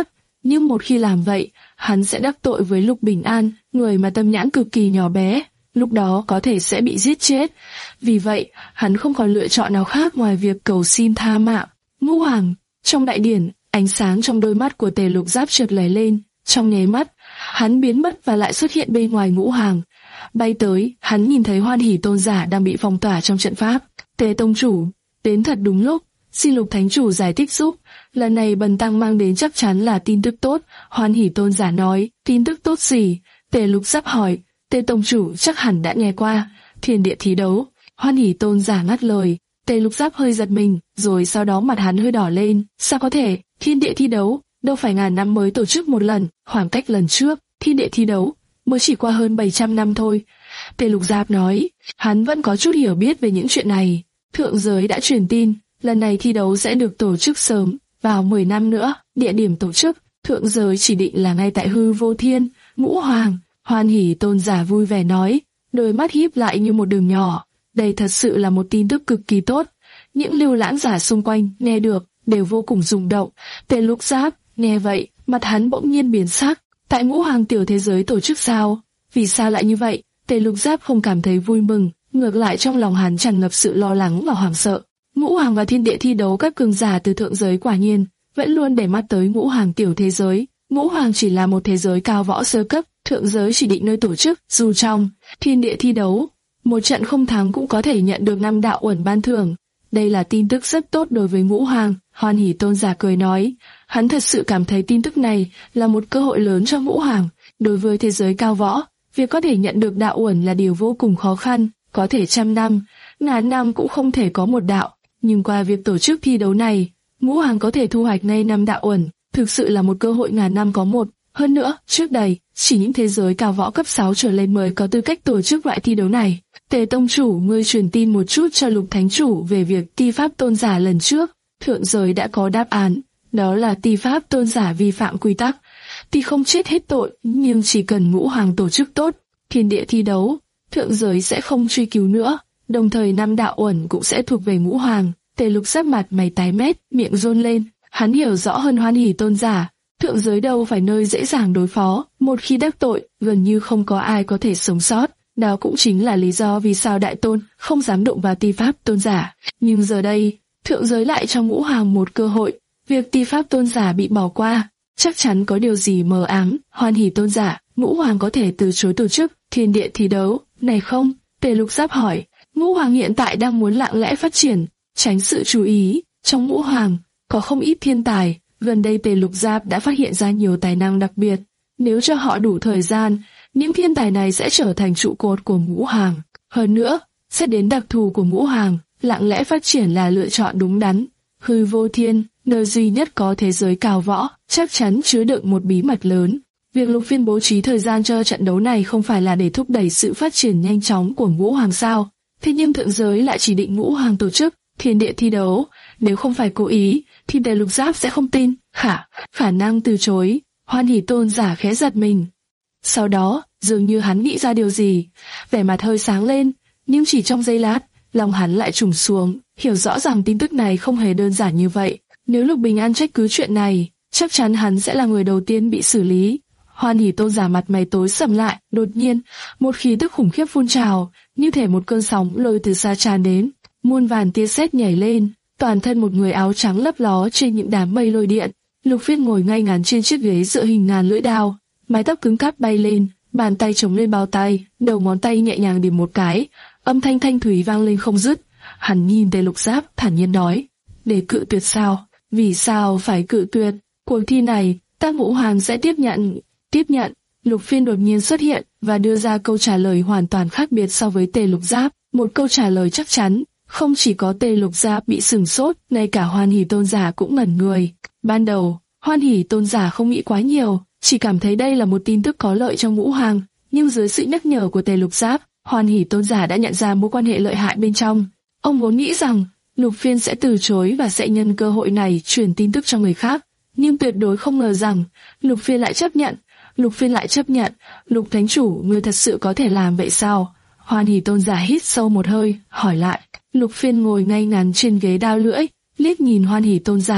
nhưng một khi làm vậy, hắn sẽ đắc tội với Lục Bình An, người mà tâm nhãn cực kỳ nhỏ bé, lúc đó có thể sẽ bị giết chết. Vì vậy, hắn không còn lựa chọn nào khác ngoài việc cầu xin tha mạng. Ngũ Hoàng, trong đại điển, ánh sáng trong đôi mắt của Tề Lục Giáp chợt lóe lên, trong nháy mắt, hắn biến mất và lại xuất hiện bên ngoài Ngũ Hoàng. Bay tới, hắn nhìn thấy Hoan Hỷ Tôn giả đang bị phong tỏa trong trận pháp. Tề tông chủ, đến thật đúng lúc, xin Lục thánh chủ giải thích giúp, lần này bần tăng mang đến chắc chắn là tin tức tốt. Hoan Hỷ Tôn giả nói, tin tức tốt gì? Tề Lục Giáp hỏi. Tề tông chủ chắc hẳn đã nghe qua thiên địa thi đấu. Hoan Hỷ Tôn giả ngắt lời. Tề Lục Giáp hơi giật mình, rồi sau đó mặt hắn hơi đỏ lên. Sao có thể? Thiên địa thi đấu đâu phải ngàn năm mới tổ chức một lần, khoảng cách lần trước thiên địa thi đấu mới chỉ qua hơn bảy trăm năm thôi. Tề Lục Giáp nói, hắn vẫn có chút hiểu biết về những chuyện này. Thượng giới đã truyền tin, lần này thi đấu sẽ được tổ chức sớm, vào mười năm nữa. Địa điểm tổ chức, thượng giới chỉ định là ngay tại Hư Vô Thiên. Ngũ Hoàng, Hoan Hỷ Tôn giả vui vẻ nói, đôi mắt híp lại như một đường nhỏ. Đây thật sự là một tin tức cực kỳ tốt. Những lưu lãng giả xung quanh nghe được đều vô cùng rung động. Tề Lục Giáp nghe vậy, mặt hắn bỗng nhiên biến sắc. Tại Ngũ Hoàng tiểu thế giới tổ chức sao? Vì sao lại như vậy? Tề Lục Giáp không cảm thấy vui mừng, ngược lại trong lòng hắn tràn ngập sự lo lắng và hoảng sợ. Ngũ Hoàng và thiên địa thi đấu các cường giả từ thượng giới quả nhiên vẫn luôn để mắt tới Ngũ Hoàng tiểu thế giới. Ngũ Hoàng chỉ là một thế giới cao võ sơ cấp, thượng giới chỉ định nơi tổ chức. Dù trong thiên địa thi đấu, một trận không thắng cũng có thể nhận được năm đạo uẩn ban thưởng. Đây là tin tức rất tốt đối với Ngũ Hoàng. Hoan Hỷ Tôn giả cười nói, hắn thật sự cảm thấy tin tức này là một cơ hội lớn cho Ngũ Hoàng. Đối với thế giới cao võ, việc có thể nhận được đạo uẩn là điều vô cùng khó khăn, có thể trăm năm, ngàn năm cũng không thể có một đạo. Nhưng qua việc tổ chức thi đấu này, Ngũ Hoàng có thể thu hoạch ngay năm đạo uẩn, thực sự là một cơ hội ngàn năm có một. Hơn nữa, trước đây, chỉ những thế giới cao võ cấp sáu trở lên mới có tư cách tổ chức loại thi đấu này. Tề tông chủ, ngươi truyền tin một chút cho Lục thánh chủ về việc Ti Pháp Tôn giả lần trước. Thượng giới đã có đáp án, đó là Ti Pháp Tôn giả vi phạm quy tắc. Ti không chết hết tội, nhưng chỉ cần Ngũ Hoàng tổ chức tốt, thiên địa thi đấu, thượng giới sẽ không truy cứu nữa. Đồng thời năm đạo uẩn cũng sẽ thuộc về Ngũ Hoàng. Tề Lục sắc mặt mày tái mét, miệng run lên. Hắn hiểu rõ hơn Hoan Hỷ Tôn giả. Thượng giới đâu phải nơi dễ dàng đối phó, một khi đắc tội, gần như không có ai có thể sống sót. Đó cũng chính là lý do vì sao Đại Tôn không dám đụng vào Ti Pháp Tôn giả. Nhưng giờ đây, thượng giới lại cho Ngũ Hoàng một cơ hội. Việc Ti Pháp Tôn giả bị bỏ qua, chắc chắn có điều gì mờ ám. Hoan Hỷ Tôn giả, Ngũ Hoàng có thể từ chối tổ chức thiên địa thi đấu này không? Tề Lục Giáp hỏi. Ngũ Hoàng hiện tại đang muốn lặng lẽ phát triển, tránh sự chú ý. Trong Ngũ Hoàng có không ít thiên tài. Gần đây Tề Lục Giáp đã phát hiện ra nhiều tài năng đặc biệt. Nếu cho họ đủ thời gian, những thiên tài này sẽ trở thành trụ cột của Ngũ Hoàng. Hơn nữa, xét đến đặc thù của Ngũ Hoàng, lặng lẽ phát triển là lựa chọn đúng đắn. Hư Vô Thiên, nơi duy nhất có thế giới cao võ, chắc chắn chứa đựng một bí mật lớn. Việc Lục Phiên bố trí thời gian cho trận đấu này không phải là để thúc đẩy sự phát triển nhanh chóng của Ngũ Hoàng sao? Thế nhưng thượng giới lại chỉ định Ngũ Hoàng tổ chức thiên địa thi đấu. Nếu không phải cố ý, thì Tề Lục Giáp sẽ không tin. Khả, khả năng từ chối. Hoan Hỷ Tôn giả khẽ giật mình. Sau đó, dường như hắn nghĩ ra điều gì, vẻ mặt hơi sáng lên, nhưng chỉ trong giây lát, lòng hắn lại trùng xuống, hiểu rõ rằng tin tức này không hề đơn giản như vậy. Nếu Lục Bình An trách cứ chuyện này, chắc chắn hắn sẽ là người đầu tiên bị xử lý. Hoan Hỷ Tôn giả mặt mày tối sầm lại, đột nhiên, một khí tức khủng khiếp phun trào, như thể một cơn sóng lôi từ xa tràn đến, muôn vàn tia sét nhảy lên, toàn thân một người áo trắng lấp ló trên những đám mây lôi điện. Lục Phiên ngồi ngay ngắn trên chiếc ghế dựa hình ngàn lưỡi đao, mái tóc cứng cáp bay lên, bàn tay chống lên bao tay, đầu ngón tay nhẹ nhàng điểm một cái, âm thanh thanh thúy vang lên không dứt. Hắn nhìn Tề Lục Giáp, thản nhiên nói: "Để cự tuyệt sao? Vì sao phải cự tuyệt? Cuộc thi này, ta Ngũ Hoàng sẽ tiếp nhận." Tiếp nhận. Lục Phiên đột nhiên xuất hiện và đưa ra câu trả lời hoàn toàn khác biệt so với Tề Lục Giáp, một câu trả lời chắc chắn. Không chỉ có Tề Lục Giáp bị sửng sốt, ngay cả Hoan Hỷ Tôn giả cũng ngẩn người. Ban đầu, Hoan Hỷ Tôn giả không nghĩ quá nhiều, chỉ cảm thấy đây là một tin tức có lợi cho Ngũ Hoàng, nhưng dưới sự nhắc nhở của Tề Lục Giáp, Hoan Hỷ Tôn giả đã nhận ra mối quan hệ lợi hại bên trong. Ông vốn nghĩ rằng Lục Phiên sẽ từ chối và sẽ nhân cơ hội này truyền tin tức cho người khác, nhưng tuyệt đối không ngờ rằng Lục Phiên lại chấp nhận. Lục Phiên lại chấp nhận. Lục thánh chủ, ngươi thật sự có thể làm vậy sao? Hoan Hỷ Tôn giả hít sâu một hơi, hỏi lại. Lục Phiên ngồi ngay ngắn trên ghế đao lưỡi, liếc nhìn Hoan Hỷ Tôn giả,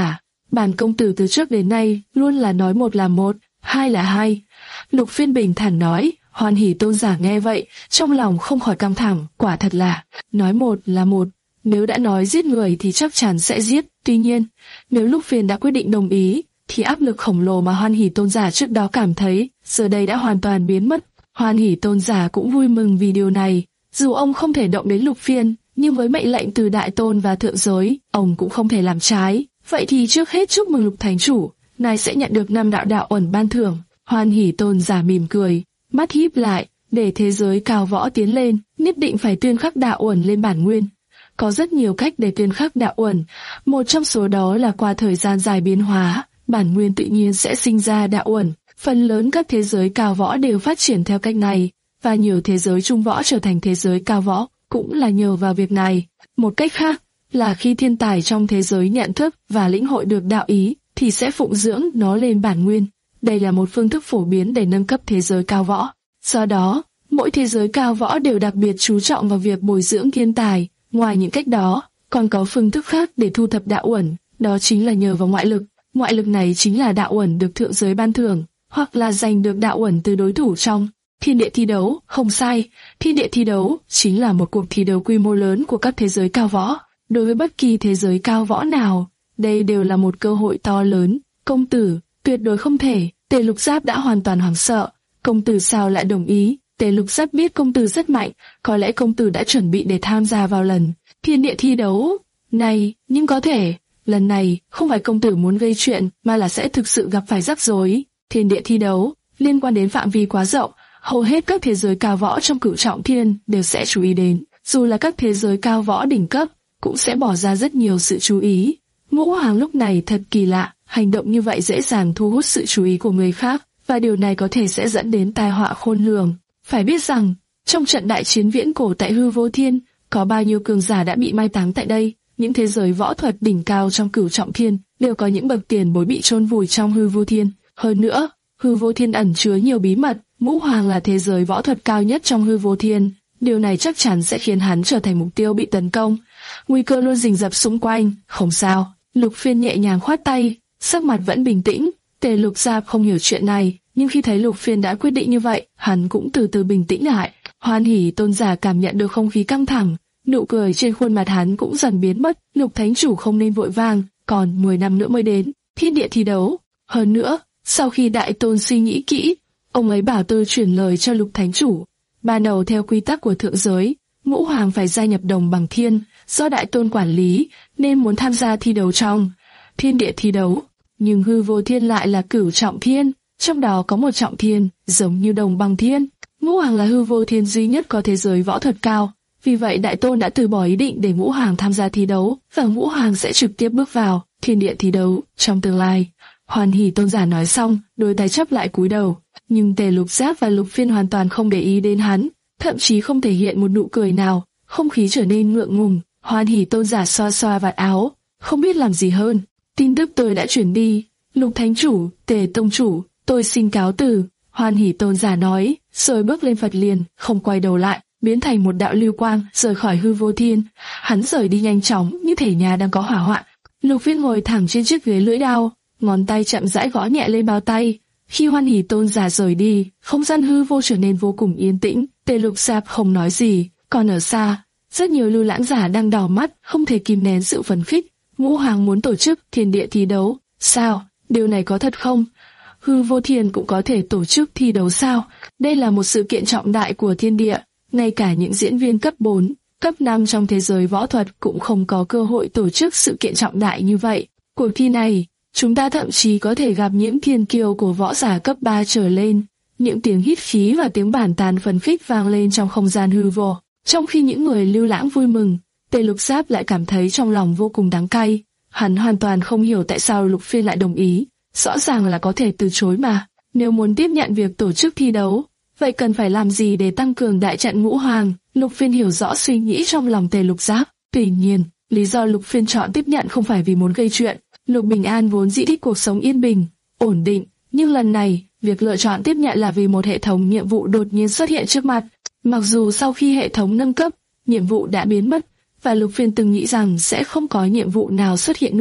Bản công tử từ trước đến nay luôn là nói một là một, hai là hai. Lục Phiên bình thản nói. Hoan Hỷ tôn giả nghe vậy, trong lòng không khỏi căng thẳng, quả thật là, nói một là một, nếu đã nói giết người thì chắc chắn sẽ giết, tuy nhiên, nếu Lục Phiên đã quyết định đồng ý, thì áp lực khổng lồ mà Hoan Hỷ tôn giả trước đó cảm thấy, giờ đây đã hoàn toàn biến mất. Hoan Hỷ tôn giả cũng vui mừng vì điều này, dù ông không thể động đến Lục Phiên, nhưng với mệnh lệnh từ Đại Tôn và Thượng Giới, ông cũng không thể làm trái. Vậy thì trước hết chúc mừng Lục Thánh Chủ, ngài sẽ nhận được năm đạo đạo ẩn ban thưởng. Hoan Hỷ tôn giả mỉm cười, mắt híp lại, để thế giới cao võ tiến lên, nhất định phải tuyên khắc đạo uẩn lên bản nguyên. Có rất nhiều cách để tuyên khắc đạo uẩn, một trong số đó là qua thời gian dài biến hóa, bản nguyên tự nhiên sẽ sinh ra đạo uẩn. Phần lớn các thế giới cao võ đều phát triển theo cách này, và nhiều thế giới trung võ trở thành thế giới cao võ, cũng là nhờ vào việc này. Một cách khác là khi thiên tài trong thế giới nhận thức và lĩnh hội được đạo ý, thì sẽ phụng dưỡng nó lên bản nguyên. Đây là một phương thức phổ biến để nâng cấp thế giới cao võ. Do đó, mỗi thế giới cao võ đều đặc biệt chú trọng vào việc bồi dưỡng thiên tài. Ngoài những cách đó, còn có phương thức khác để thu thập đạo uẩn, đó chính là nhờ vào ngoại lực. Ngoại lực này chính là đạo uẩn được thượng giới ban thưởng, hoặc là giành được đạo uẩn từ đối thủ trong thiên địa thi đấu. Không sai, thiên địa thi đấu chính là một cuộc thi đấu quy mô lớn của các thế giới cao võ. Đối với bất kỳ thế giới cao võ nào, đây đều là một cơ hội to lớn. Công tử, tuyệt đối không thể. Tề Lục Giáp đã hoàn toàn hoảng sợ. Công tử sao lại đồng ý? Tề Lục Giáp biết công tử rất mạnh, có lẽ công tử đã chuẩn bị để tham gia vào lần thiên địa thi đấu này, nhưng có thể lần này không phải công tử muốn gây chuyện, mà là sẽ thực sự gặp phải rắc rối. Thiên địa thi đấu liên quan đến phạm vi quá rộng, hầu hết các thế giới cao võ trong Cửu Trọng Thiên đều sẽ chú ý đến, dù là các thế giới cao võ đỉnh cấp cũng sẽ bỏ ra rất nhiều sự chú ý. Ngũ Hoàng lúc này thật kỳ lạ, hành động như vậy dễ dàng thu hút sự chú ý của người khác, và điều này có thể sẽ dẫn đến tai họa khôn lường. Phải biết rằng, trong trận đại chiến viễn cổ tại Hư Vô Thiên, có bao nhiêu cường giả đã bị mai táng tại đây. Những thế giới võ thuật đỉnh cao trong Cửu Trọng Thiên đều có những bậc tiền bối bị chôn vùi trong Hư Vô Thiên. Hơn nữa, Hư Vô Thiên ẩn chứa nhiều bí mật. Ngũ Hoàng là thế giới võ thuật cao nhất trong Hư Vô Thiên, điều này chắc chắn sẽ khiến hắn trở thành mục tiêu bị tấn công. Nguy cơ luôn rình rập xung quanh. Không sao, Lục Phiên nhẹ nhàng khoát tay, sắc mặt vẫn bình tĩnh. Tề Lục Giáp không hiểu chuyện này, nhưng khi thấy Lục Phiên đã quyết định như vậy, hắn cũng từ từ bình tĩnh lại. Hoan Hỷ tôn giả cảm nhận được không khí căng thẳng, nụ cười trên khuôn mặt hắn cũng dần biến mất. Lục Thánh Chủ không nên vội vàng, còn mười năm nữa mới đến thiên địa thi đấu. Hơn nữa, sau khi Đại Tôn suy nghĩ kỹ, ông ấy bảo tôi chuyển lời cho Lục Thánh Chủ. Ban đầu theo quy tắc của thượng giới, Ngũ Hoàng phải gia nhập Đồng Bằng Thiên, do Đại Tôn quản lý, nên muốn tham gia thi đấu trong thiên địa thi đấu. Nhưng Hư Vô Thiên lại là Cửu Trọng Thiên, trong đó có một trọng thiên, giống như Đồng Bằng Thiên. Ngũ Hoàng là Hư Vô Thiên duy nhất có thế giới võ thuật cao, vì vậy Đại Tôn đã từ bỏ ý định để Ngũ Hoàng tham gia thi đấu, và Ngũ Hoàng sẽ trực tiếp bước vào thiên địa thi đấu trong tương lai. Hoan Hỷ tôn giả nói xong, đôi tay chắp lại cúi đầu, nhưng Tề Lục Giáp và Lục Phiên hoàn toàn không để ý đến hắn, thậm chí không thể hiện một nụ cười nào. Không khí trở nên ngượng ngùng. Hoan Hỷ tôn giả xoa xoa vạt áo, không biết làm gì hơn. Tin tức tôi đã chuyển đi. Lục Thánh Chủ, Tề Tông Chủ, tôi xin cáo từ. Hoan Hỷ tôn giả nói, rồi bước lên Phật liền, không quay đầu lại, biến thành một đạo lưu quang, rời khỏi Hư Vô Thiên. Hắn rời đi nhanh chóng như thể nhà đang có hỏa hoạn. Lục Phiên ngồi thẳng trên chiếc ghế lưỡi đao, ngón tay chậm rãi gõ nhẹ lên bao tay. Khi Hoan Hỷ tôn giả rời đi, không gian hư vô trở nên vô cùng yên tĩnh. Tề Lục Giáp không nói gì, còn ở xa, rất nhiều lưu lãng giả đang đỏ mắt, không thể kìm nén sự phấn khích. Ngũ Hoàng muốn tổ chức thiên địa thi đấu, sao? Điều này có thật không? Hư Vô Thiên cũng có thể tổ chức thi đấu sao? Đây là một sự kiện trọng đại của thiên địa, ngay cả những diễn viên cấp bốn, cấp năm trong thế giới võ thuật cũng không có cơ hội tổ chức sự kiện trọng đại như vậy. Cuộc thi này, chúng ta thậm chí có thể gặp những thiên kiêu của võ giả cấp ba trở lên. Những tiếng hít khí và tiếng bàn tán phấn khích vang lên trong không gian hư vô. Trong khi những người lưu lãng vui mừng, Tề Lục Giáp lại cảm thấy trong lòng vô cùng đắng cay. Hắn hoàn toàn không hiểu tại sao Lục Phiên lại đồng ý. Rõ ràng là có thể từ chối mà. Nếu muốn tiếp nhận việc tổ chức thi đấu, vậy cần phải làm gì để tăng cường đại trận Ngũ Hoàng? Lục Phiên hiểu rõ suy nghĩ trong lòng Tề Lục Giáp. Tuy nhiên, lý do Lục Phiên chọn tiếp nhận không phải vì muốn gây chuyện. Lục Bình An vốn dĩ thích cuộc sống yên bình, ổn định, nhưng lần này, việc lựa chọn tiếp nhận là vì một hệ thống nhiệm vụ đột nhiên xuất hiện trước mặt. Mặc dù sau khi hệ thống nâng cấp, nhiệm vụ đã biến mất, và Lục Phiên từng nghĩ rằng sẽ không có nhiệm vụ nào xuất hiện nữa,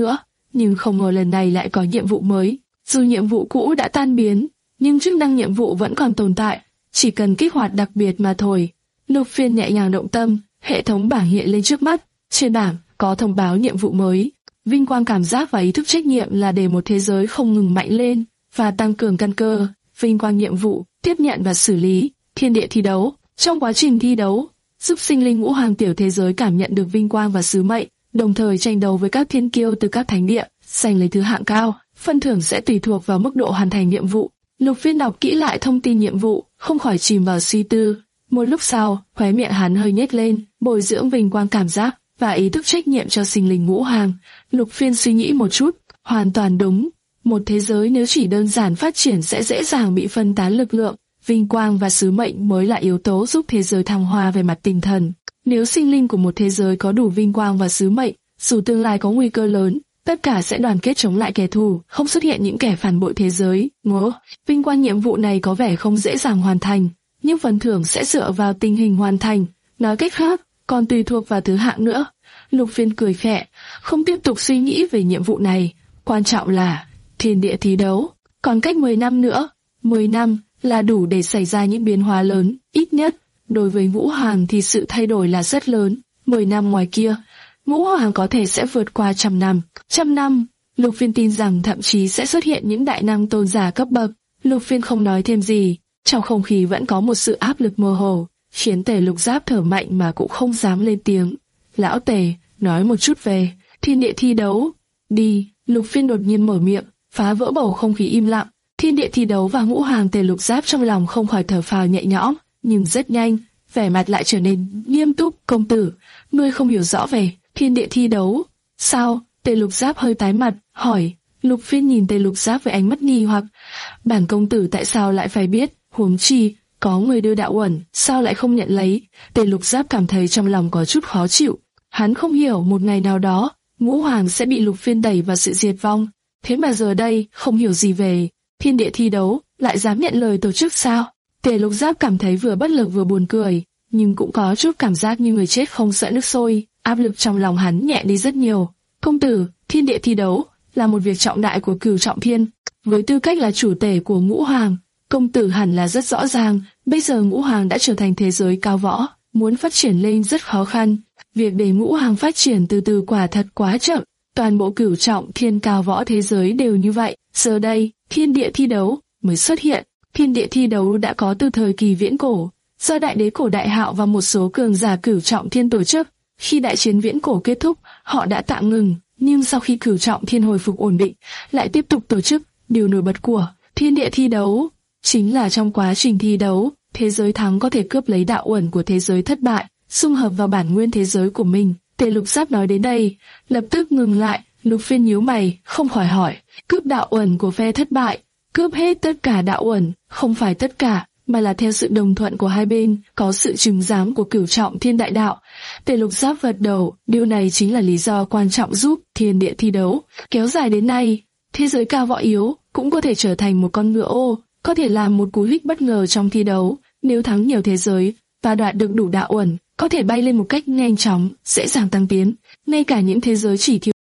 nhưng không ngờ lần này lại có nhiệm vụ mới. Dù nhiệm vụ cũ đã tan biến, nhưng chức năng nhiệm vụ vẫn còn tồn tại, chỉ cần kích hoạt đặc biệt mà thôi. Lục Phiên nhẹ nhàng động tâm, hệ thống bảng hiện lên trước mắt. Trên bảng có thông báo nhiệm vụ mới. Vinh quang cảm giác và ý thức trách nhiệm là để một thế giới không ngừng mạnh lên và tăng cường căn cơ. Vinh quang nhiệm vụ, tiếp nhận và xử lý. Thiên địa thi đấu. Trong quá trình thi đấu, giúp sinh linh ngũ hoàng tiểu thế giới cảm nhận được vinh quang và sứ mệnh, đồng thời tranh đấu với các thiên kiêu từ các thánh địa, giành lấy thứ hạng cao. Phân thưởng sẽ tùy thuộc vào mức độ hoàn thành nhiệm vụ. Lục Phiên đọc kỹ lại thông tin nhiệm vụ, không khỏi chìm vào suy tư. Một lúc sau, khóe miệng hắn hơi nhếch lên, bồi dưỡng vinh quang cảm giác và ý thức trách nhiệm cho sinh linh ngũ hoàng. Lục Phiên suy nghĩ một chút, hoàn toàn đúng. Một thế giới nếu chỉ đơn giản phát triển sẽ dễ dàng bị phân tán lực lượng. Vinh quang và sứ mệnh mới là yếu tố giúp thế giới thăng hoa về mặt tinh thần. Nếu sinh linh của một thế giới có đủ vinh quang và sứ mệnh, dù tương lai có nguy cơ lớn, tất cả sẽ đoàn kết chống lại kẻ thù, không xuất hiện những kẻ phản bội thế giới. Ngố, vinh quang nhiệm vụ này có vẻ không dễ dàng hoàn thành, nhưng phần thưởng sẽ dựa vào tình hình hoàn thành. Nói cách khác, còn tùy thuộc vào thứ hạng nữa. Lục Phiên cười khẽ, không tiếp tục suy nghĩ về nhiệm vụ này. Quan trọng là thiên địa thi đấu. Còn cách mười năm nữa, mười năm là đủ để xảy ra những biến hóa lớn, ít nhất đối với ngũ hoàng thì sự thay đổi là rất lớn. Mười năm ngoài kia, ngũ hoàng có thể sẽ vượt qua trăm năm. Trăm năm, Lục Phiên tin rằng thậm chí sẽ xuất hiện những đại năng tôn giả cấp bậc. Lục Phiên không nói thêm gì, trong không khí vẫn có một sự áp lực mơ hồ, khiến Tề Lục Giáp thở mạnh mà cũng không dám lên tiếng. Lão Tề, nói một chút về thiên địa thi đấu. Đi, Lục Phiên đột nhiên mở miệng, phá vỡ bầu không khí im lặng. Thiên địa thi đấu và ngũ hoàng. Tề Lục Giáp trong lòng không khỏi thở phào nhẹ nhõm, nhưng rất nhanh, vẻ mặt lại trở nên nghiêm túc. Công tử, ngươi không hiểu rõ về thiên địa thi đấu. Sao? Tề Lục Giáp hơi tái mặt, hỏi. Lục Phiên nhìn Tề Lục Giáp với ánh mắt nghi hoặc. Bản công tử tại sao lại phải biết? Huống chi, có người đưa đạo uẩn, sao lại không nhận lấy? Tề Lục Giáp cảm thấy trong lòng có chút khó chịu. Hắn không hiểu một ngày nào đó, ngũ hoàng sẽ bị Lục Phiên đẩy vào sự diệt vong. Thế mà giờ đây, không hiểu gì về thiên địa thi đấu, lại dám nhận lời tổ chức sao? Tề Lục Giáp cảm thấy vừa bất lực vừa buồn cười, nhưng cũng có chút cảm giác như người chết không sợ nước sôi. Áp lực trong lòng hắn nhẹ đi rất nhiều. Công tử, thiên địa thi đấu là một việc trọng đại của Cửu Trọng Thiên. Với tư cách là chủ tể của ngũ hoàng, công tử hẳn là rất rõ ràng, bây giờ ngũ hoàng đã trở thành thế giới cao võ, muốn phát triển lên rất khó khăn. Việc để ngũ hoàng phát triển từ từ quả thật quá chậm. Toàn bộ Cửu Trọng Thiên cao võ thế giới đều như vậy. Giờ đây, thiên địa thi đấu mới xuất hiện. Thiên địa thi đấu đã có từ thời kỳ viễn cổ, do đại đế cổ Đại Hạo và một số cường giả Cửu Trọng Thiên tổ chức. Khi đại chiến viễn cổ kết thúc, họ đã tạm ngừng, nhưng sau khi Cửu Trọng Thiên hồi phục ổn định, lại tiếp tục tổ chức. Điều nổi bật của thiên địa thi đấu chính là trong quá trình thi đấu, thế giới thắng có thể cướp lấy đạo uẩn của thế giới thất bại, xung hợp vào bản nguyên thế giới của mình. Tề Lục Giáp nói đến đây, lập tức ngừng lại. Lục Phiên nhíu mày, không khỏi hỏi, cướp đạo uẩn của phe thất bại, cướp hết tất cả đạo uẩn, không phải tất cả, mà là theo sự đồng thuận của hai bên, có sự chứng giám của Cửu Trọng Thiên đại đạo. Tề Lục Giáp gật đầu, điều này chính là lý do quan trọng giúp thiên địa thi đấu kéo dài đến nay. Thế giới cao võ yếu cũng có thể trở thành một con ngựa ô, có thể làm một cú hích bất ngờ trong thi đấu. Nếu thắng nhiều thế giới và đoạt được đủ đạo uẩn, có thể bay lên một cách nhanh chóng, dễ dàng tăng tiến, ngay cả những thế giới chỉ thiếu.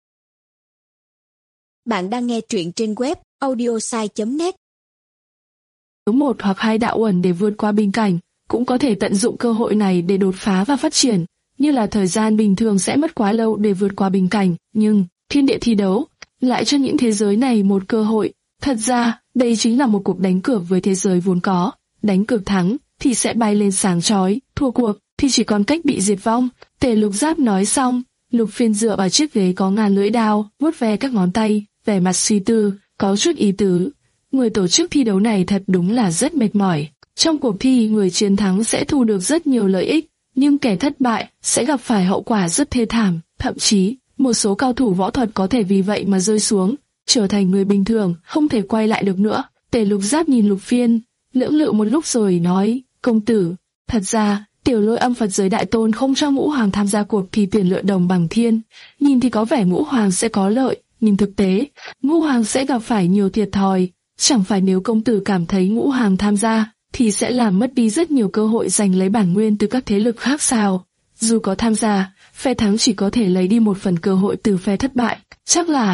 Bạn đang nghe truyện trên web audiosai chấm net. Một hoặc hai đạo uẩn để vượt qua bình cảnh, cũng có thể tận dụng cơ hội này để đột phá và phát triển. Như là thời gian bình thường sẽ mất quá lâu để vượt qua bình cảnh, nhưng thiên địa thi đấu lại cho những thế giới này một cơ hội. Thật ra, đây chính là một cuộc đánh cược với thế giới vốn có. Đánh cược thắng thì sẽ bay lên sáng chói, thua cuộc thì chỉ còn cách bị diệt vong. Tề Lục Giáp nói xong, Lục Phiên dựa vào chiếc ghế có ngàn lưỡi đao, vuốt ve các ngón tay, vẻ mặt suy tư, có chút ý tứ. Người tổ chức thi đấu này thật đúng là rất mệt mỏi. Trong cuộc thi, người chiến thắng sẽ thu được rất nhiều lợi ích, nhưng kẻ thất bại sẽ gặp phải hậu quả rất thê thảm. Thậm chí, một số cao thủ võ thuật có thể vì vậy mà rơi xuống, trở thành người bình thường, không thể quay lại được nữa. Tề Lục Giáp nhìn Lục Phiên, lưỡng lự một lúc rồi nói, công tử, thật ra, Tiểu Lôi Âm Phật giới đại tôn không cho ngũ hoàng tham gia cuộc thi tuyển lựa đồng bằng thiên. Nhìn thì có vẻ ngũ hoàng sẽ có lợi, nhưng thực tế, ngũ hoàng sẽ gặp phải nhiều thiệt thòi. Chẳng phải nếu công tử cảm thấy ngũ hoàng tham gia, thì sẽ làm mất đi rất nhiều cơ hội giành lấy bản nguyên từ các thế lực khác sao? Dù có tham gia, phe thắng chỉ có thể lấy đi một phần cơ hội từ phe thất bại. Chắc là...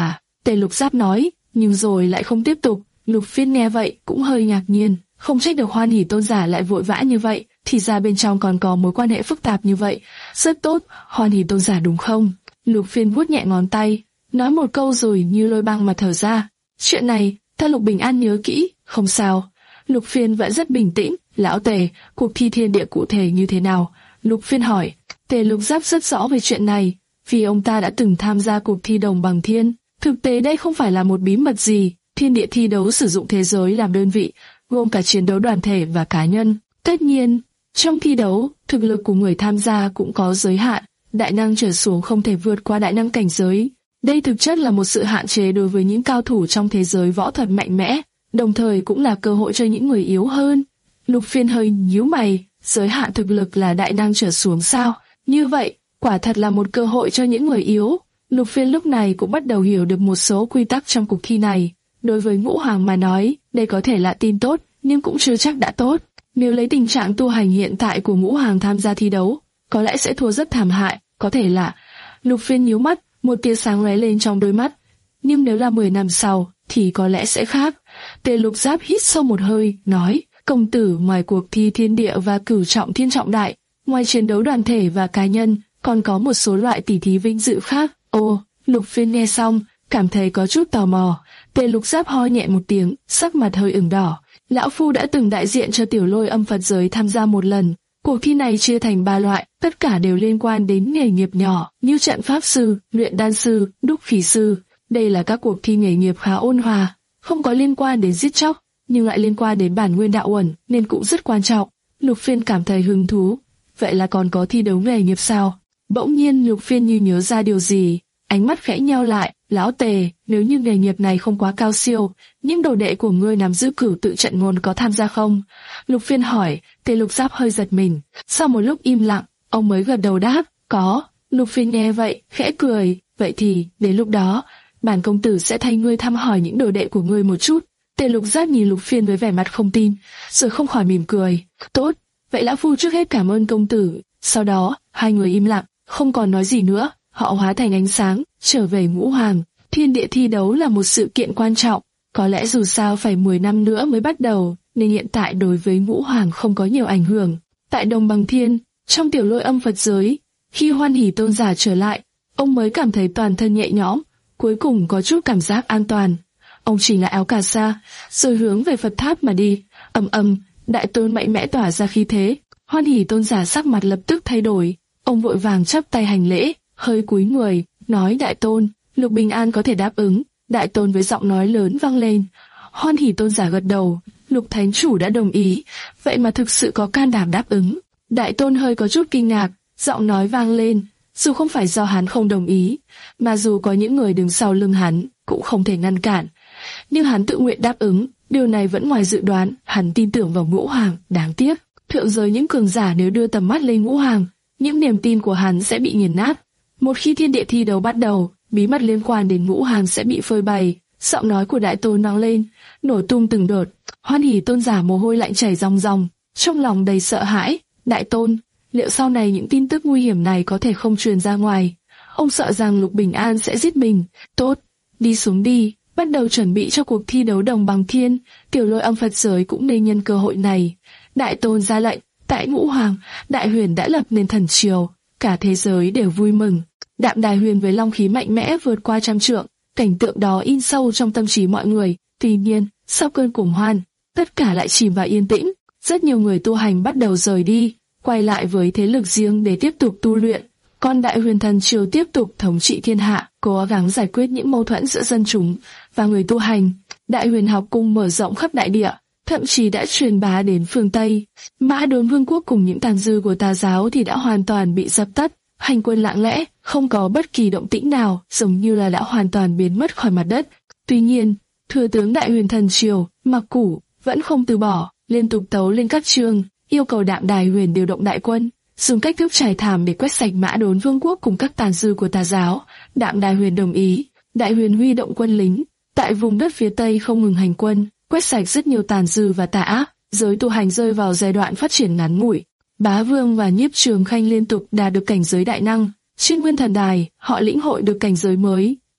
Tề Lục Giáp nói, nhưng rồi lại không tiếp tục. Lục Phiên nghe vậy cũng hơi ngạc nhiên, không trách được Hoan Hỷ tôn giả lại vội vã như vậy, thì ra bên trong còn có mối quan hệ phức tạp như vậy. Rất tốt, Hoan Hỷ tôn giả đúng không? Lục Phiên vuốt nhẹ ngón tay, nói một câu rồi như lôi băng mà thở ra. Chuyện này, ta Lục Bình An nhớ kỹ, không sao. Lục Phiên vẫn rất bình tĩnh. Lão Tề, cuộc thi thiên địa cụ thể như thế nào? Lục Phiên hỏi. Tề Lục Giáp rất rõ về chuyện này, vì ông ta đã từng tham gia cuộc thi đồng bằng thiên. Thực tế đây không phải là một bí mật gì. Thiên địa thi đấu sử dụng thế giới làm đơn vị, gồm cả chiến đấu đoàn thể và cá nhân. Tất nhiên, trong thi đấu, thực lực của người tham gia cũng có giới hạn. Đại năng trở xuống không thể vượt qua đại năng cảnh giới. Đây thực chất là một sự hạn chế đối với những cao thủ trong thế giới võ thuật mạnh mẽ, đồng thời cũng là cơ hội cho những người yếu hơn. Lục Phiên hơi nhíu mày, giới hạn thực lực là đại năng trở xuống sao? Như vậy, quả thật là một cơ hội cho những người yếu. Lục Phiên lúc này cũng bắt đầu hiểu được một số quy tắc trong cuộc thi này. Đối với Ngũ Hoàng mà nói, đây có thể là tin tốt, nhưng cũng chưa chắc đã tốt. Nếu lấy tình trạng tu hành hiện tại của Ngũ Hoàng tham gia thi đấu, có lẽ sẽ thua rất thảm hại, có thể là... Lục Phiên nhíu mắt, một tia sáng lóe lên trong đôi mắt. Nhưng nếu là mười năm sau, thì có lẽ sẽ khác. Tề Lục Giáp hít sâu một hơi, nói, công tử, ngoài cuộc thi thiên địa và cửu trọng thiên trọng đại, ngoài chiến đấu đoàn thể và cá nhân, còn có một số loại tỷ thí vinh dự khác. Ồ, Lục Phiên nghe xong, cảm thấy có chút tò mò. Tề Lục Giáp ho nhẹ một tiếng, sắc mặt hơi ửng đỏ. Lão phu đã từng đại diện cho Tiểu Lôi Âm Phật giới tham gia một lần. Cuộc thi này chia thành ba loại, tất cả đều liên quan đến nghề nghiệp nhỏ, như trận pháp sư, luyện đan sư, đúc khí sư. Đây là các cuộc thi nghề nghiệp khá ôn hòa, không có liên quan đến giết chóc, nhưng lại liên quan đến bản nguyên đạo uẩn, nên cũng rất quan trọng. Lục Phiên cảm thấy hứng thú. Vậy là còn có thi đấu nghề nghiệp sao? Bỗng nhiên Lục Phiên như nhớ ra điều gì, ánh mắt khẽ nheo lại. Lão Tề, nếu như nghề nghiệp này không quá cao siêu, những đồ đệ của ngươi nắm giữ cửu tự trận ngôn có tham gia không? Lục Phiên hỏi. Tề Lục Giáp hơi giật mình. Sau một lúc im lặng, ông mới gật đầu đáp, có. Lục Phiên nghe vậy, khẽ cười. Vậy thì, đến lúc đó, bản công tử sẽ thay ngươi thăm hỏi những đồ đệ của ngươi một chút. Tề Lục Giáp nhìn Lục Phiên với vẻ mặt không tin, rồi không khỏi mỉm cười. Tốt, vậy lão phu trước hết cảm ơn công tử. Sau đó, hai người im lặng, không còn nói gì nữa. Họ hóa thành ánh sáng, trở về Ngũ Hoàng. Thiên địa thi đấu là một sự kiện quan trọng, có lẽ dù sao phải mười năm nữa mới bắt đầu, nên hiện tại đối với Ngũ Hoàng không có nhiều ảnh hưởng. Tại Đồng Bằng Thiên, trong Tiểu Lôi Âm Phật giới, khi Hoan Hỷ tôn giả trở lại, ông mới cảm thấy toàn thân nhẹ nhõm, cuối cùng có chút cảm giác an toàn. Ông chỉ lại áo cà sa, rồi hướng về Phật tháp mà đi. Ầm ầm, Đại Tôn mạnh mẽ tỏa ra khí thế. Hoan Hỷ tôn giả sắc mặt lập tức thay đổi, ông vội vàng chắp tay hành lễ, hơi cúi người, nói Đại Tôn, Lục Bình An có thể đáp ứng. Đại Tôn với giọng nói lớn vang lên. Hoan Hỷ tôn giả gật đầu, Lục Thánh Chủ đã đồng ý, vậy mà thực sự có can đảm đáp ứng. Đại Tôn hơi có chút kinh ngạc, giọng nói vang lên, dù không phải do hắn không đồng ý, mà dù có những người đứng sau lưng hắn, cũng không thể ngăn cản. Nhưng hắn tự nguyện đáp ứng, điều này vẫn ngoài dự đoán, hắn tin tưởng vào Ngũ Hoàng, đáng tiếc. Thượng giới những cường giả nếu đưa tầm mắt lên Ngũ Hoàng, những niềm tin của hắn sẽ bị nghiền nát. Một khi thiên địa thi đấu bắt đầu, bí mật liên quan đến Ngũ Hoàng sẽ bị phơi bày. Giọng nói của Đại Tôn nóng lên, nổ tung từng đợt. Hoan Hỷ tôn giả mồ hôi lạnh chảy ròng ròng, trong lòng đầy sợ hãi. Đại Tôn, liệu sau này những tin tức nguy hiểm này có thể không truyền ra ngoài? Ông sợ rằng Lục Bình An sẽ giết mình. Tốt, đi xuống đi, bắt đầu chuẩn bị cho cuộc thi đấu Đồng Bằng Thiên. Tiểu Lôi Âm Phật giới cũng nên nhân cơ hội này. Đại Tôn ra lệnh. Tại Ngũ Hoàng, Đại Huyền đã lập nên thần triều, cả thế giới đều vui mừng. Đạm Đài Huyền với long khí mạnh mẽ vượt qua trăm trượng, cảnh tượng đó in sâu trong tâm trí mọi người. Tuy nhiên, sau cơn cuồng hoan, tất cả lại chìm vào yên tĩnh. Rất nhiều người tu hành bắt đầu rời đi, quay lại với thế lực riêng để tiếp tục tu luyện. Còn Đại Huyền thần triều tiếp tục thống trị thiên hạ, cố gắng giải quyết những mâu thuẫn giữa dân chúng và người tu hành. Đại Huyền học cung mở rộng khắp đại địa, thậm chí đã truyền bá đến phương Tây. Mã Đốn Vương quốc cùng những tàn dư của tà giáo thì đã hoàn toàn bị dập tắt. Hành quân lặng lẽ, không có bất kỳ động tĩnh nào, giống như là đã hoàn toàn biến mất khỏi mặt đất. Tuy nhiên, thừa tướng Đại Huyền thần triều, Mặc Củ, vẫn không từ bỏ, liên tục tấu lên các chương, yêu cầu Đạm Đài Huyền điều động đại quân, dùng cách thức trải thảm để quét sạch Mã Đốn Vương quốc cùng các tàn dư của tà giáo. Đạm Đài Huyền đồng ý, Đại Huyền huy động quân lính tại vùng đất phía Tây không ngừng hành quân, quét sạch rất nhiều tàn dư và tà ác. Giới tu hành rơi vào giai đoạn phát triển ngắn ngủi. Bá Vương và Nhiếp Trường Khanh liên tục đạt được cảnh giới đại năng. Trên Nguyên Thần Đài, họ lĩnh hội được cảnh giới mới.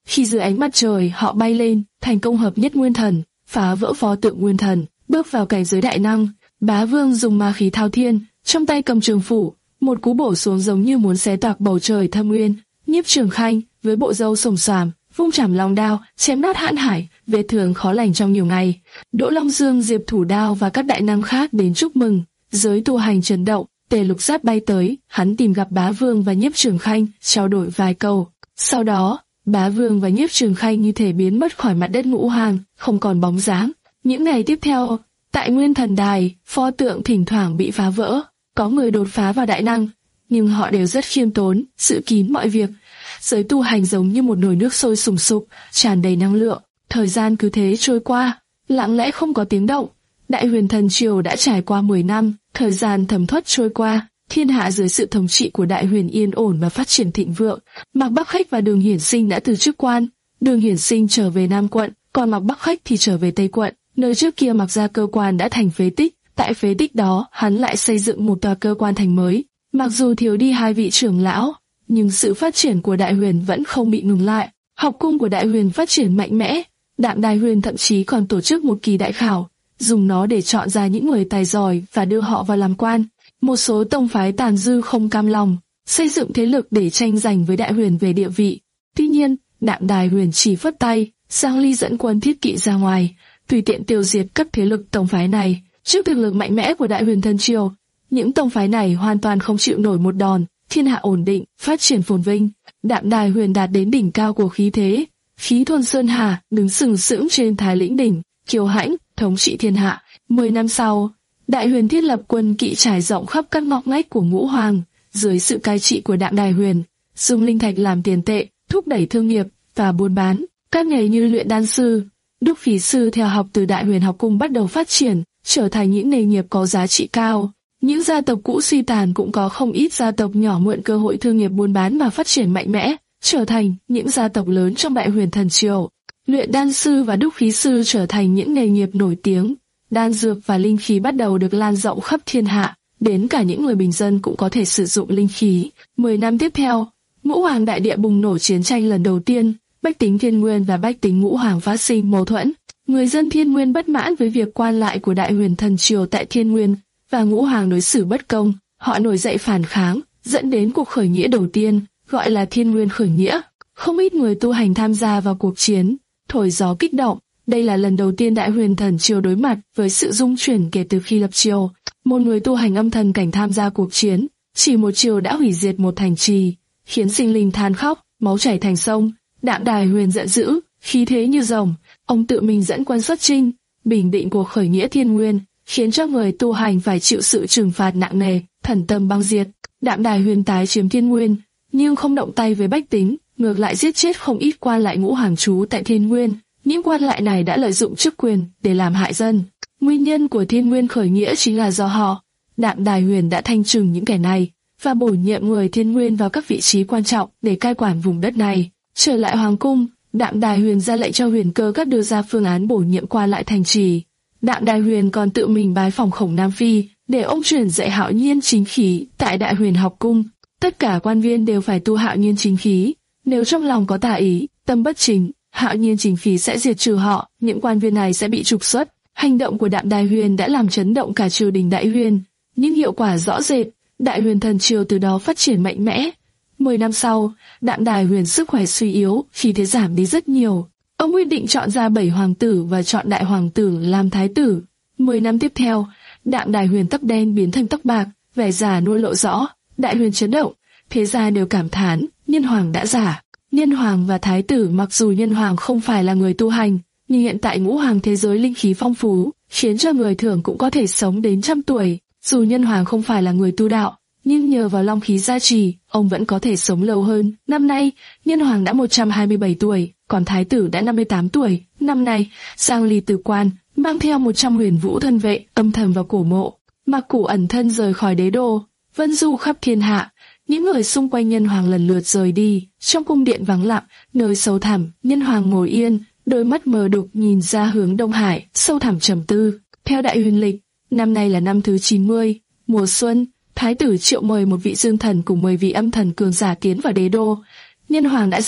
Khi dưới ánh mặt trời họ bay lên, thành công hợp nhất nguyên thần, phá vỡ pho tượng nguyên thần, bước vào cảnh giới đại năng. Bá Vương dùng ma khí thao thiên, trong tay cầm trường phủ, một cú bổ xuống giống như muốn xé toạc bầu trời thâm nguyên. Nhiếp Trường Khanh với bộ râu xồm xoàm, vung chảm long đao, chém nát Hãn Hải, vết thương khó lành trong nhiều ngày. Đỗ Long Dương, Diệp Thủ Đao và các đại năng khác đến chúc mừng. Giới tu hành chấn động, Tề Lục Sát bay tới, hắn tìm gặp Bá Vương và Nhiếp Trường Khanh, trao đổi vài câu. Sau đó, Bá Vương và Nhiếp Trường Khanh như thể biến mất khỏi mặt đất Ngũ Hoàng, không còn bóng dáng. Những ngày tiếp theo, tại Nguyên Thần Đài, pho tượng thỉnh thoảng bị phá vỡ, có người đột phá vào đại năng, nhưng họ đều rất khiêm tốn, giữ kín mọi việc. Giới tu hành giống như một nồi nước sôi sùng sục, tràn đầy năng lượng. Thời gian cứ thế trôi qua, lặng lẽ không có tiếng động. Đại Huyền Thần Triều đã trải qua mười năm, thời gian thấm thoát trôi qua, thiên hạ dưới sự thống trị của Đại Huyền yên ổn và phát triển thịnh vượng. Mạc Bắc Khách và Đường Hiển Sinh đã từ chức quan, Đường Hiển Sinh trở về Nam quận, còn Mạc Bắc Khách thì trở về Tây quận. Nơi trước kia Mạc gia cơ quan đã thành phế tích, tại phế tích đó hắn lại xây dựng một tòa cơ quan thành mới. Mặc dù thiếu đi hai vị trưởng lão, nhưng sự phát triển của Đại Huyền vẫn không bị ngừng lại. Học cung của Đại Huyền phát triển mạnh mẽ, Đạm Đài Huyền thậm chí còn tổ chức một kỳ đại khảo, dùng nó để chọn ra những người tài giỏi và đưa họ vào làm quan. Một số tông phái tàn dư không cam lòng, xây dựng thế lực để tranh giành với Đại Huyền về địa vị. Tuy nhiên, Đạm Đài Huyền chỉ phất tay, Giang Ly dẫn quân thiết kỵ ra ngoài, tùy tiện tiêu diệt các thế lực tông phái này. Trước thực lực mạnh mẽ của Đại Huyền Thần Triều, những tông phái này hoàn toàn không chịu nổi một đòn. Thiên hạ ổn định, phát triển phồn vinh. Đạm Đài Huyền đạt đến đỉnh cao của khí thế, khí thuần sơn hà, đứng sừng sững trên Thái Lĩnh đỉnh, kiêu hãnh, thống trị thiên hạ. Mười năm sau, Đại Huyền thiết lập quân kỵ trải rộng khắp các ngóc ngách của Ngũ Hoàng, dưới sự cai trị của Đạm Đài Huyền, dùng linh thạch làm tiền tệ, thúc đẩy thương nghiệp và buôn bán. Các nghề như luyện đan sư, đúc khí sư theo học từ Đại Huyền học cung bắt đầu phát triển, trở thành những nghề nghiệp có giá trị cao. Những gia tộc cũ suy tàn cũng có không ít gia tộc nhỏ mượn cơ hội thương nghiệp buôn bán mà phát triển mạnh mẽ, trở thành những gia tộc lớn trong Đại Huyền Thần Triều. Luyện đan sư và đúc khí sư trở thành những nghề nghiệp nổi tiếng. Đan dược và linh khí bắt đầu được lan rộng khắp thiên hạ, đến cả những người bình dân cũng có thể sử dụng linh khí. Mười năm tiếp theo, Ngũ Hoàng đại địa bùng nổ chiến tranh lần đầu tiên, bách tính Thiên Nguyên và bách tính Ngũ Hoàng phát sinh mâu thuẫn. Người dân Thiên Nguyên bất mãn với việc quan lại của Đại Huyền Thần Triều tại Thiên Nguyên và Ngũ Hoàng đối xử bất công, họ nổi dậy phản kháng, dẫn đến cuộc khởi nghĩa đầu tiên, gọi là Thiên Nguyên khởi nghĩa. Không ít người tu hành tham gia vào cuộc chiến, thổi gió kích động. Đây là lần đầu tiên Đại Huyền Thần Triều đối mặt với sự dung chuyển kể từ khi lập triều. Một người tu hành âm thần cảnh tham gia cuộc chiến, chỉ một chiều đã hủy diệt một thành trì, khiến sinh linh than khóc, máu chảy thành sông. Đạm Đài Huyền giận dữ, khí thế như rồng, ông tự mình dẫn quân xuất chinh, bình định cuộc khởi nghĩa Thiên Nguyên, khiến cho người tu hành phải chịu sự trừng phạt nặng nề, thần tâm băng diệt. Đạm Đài Huyền tái chiếm Thiên Nguyên, nhưng không động tay với bách tính, ngược lại giết chết không ít quan lại Ngũ Hoàng trú tại Thiên Nguyên. Những quan lại này đã lợi dụng chức quyền để làm hại dân. Nguyên nhân của Thiên Nguyên khởi nghĩa chính là do họ. Đạm Đài Huyền đã thanh trừng những kẻ này và bổ nhiệm người Thiên Nguyên vào các vị trí quan trọng để cai quản vùng đất này. Trở lại hoàng cung, Đạm Đài Huyền ra lệnh cho Huyền Cơ Các đưa ra phương án bổ nhiệm quan lại thành trì. Đạm Đài Huyền còn tự mình bái phỏng Khổng Nam Phi để ông truyền dạy Hạo Nhiên chính khí tại Đại Huyền học cung. Tất cả quan viên đều phải tu Hạo Nhiên chính khí. Nếu trong lòng có tà ý, tâm bất chính, Hạo Nhiên chính khí sẽ diệt trừ họ. Những quan viên này sẽ bị trục xuất. Hành động của Đạm Đài Huyền đã làm chấn động cả triều đình Đại Huyền, nhưng hiệu quả rõ rệt. Đại Huyền Thần Triều từ đó phát triển mạnh mẽ. Mười năm sau, Đạm Đài Huyền sức khỏe suy yếu, khí thế giảm đi rất nhiều. Ông quyết định chọn ra bảy hoàng tử và chọn đại hoàng tử làm thái tử. Mười năm tiếp theo, Đạm Đài Huyền tóc đen biến thành tóc bạc, vẻ già nua lộ rõ. Đại Huyền chấn động, thế gia đều cảm thán, Nhân Hoàng đã già. Nhân Hoàng và thái tử, mặc dù Nhân Hoàng không phải là người tu hành, nhưng hiện tại Ngũ Hoàng thế giới linh khí phong phú, khiến cho người thường cũng có thể sống đến trăm tuổi. Dù Nhân Hoàng không phải là người tu đạo, nhưng nhờ vào long khí gia trì, ông vẫn có thể sống lâu hơn. Năm nay, Nhân Hoàng đã một trăm hai mươi bảy tuổi, còn thái tử đã năm mươi tám tuổi. Năm nay, Giang Ly từ quan, mang theo một trăm huyền vũ thân vệ, âm thầm vào cổ mộ. Mạc Củ ẩn thân rời khỏi đế đô, vân du khắp thiên hạ. Những người xung quanh Nhân Hoàng lần lượt rời đi. Trong cung điện vắng lặng, nơi sâu thẳm, Nhân Hoàng ngồi yên, đôi mắt mờ đục nhìn ra hướng Đông Hải, sâu thẳm trầm tư. Theo Đại Huyền lịch, năm nay là năm thứ chín mươi, mùa xuân. Thái tử triệu mời một vị dương thần cùng mười vị âm thần cường giả tiến vào đế đô. Nhân Hoàng đã già,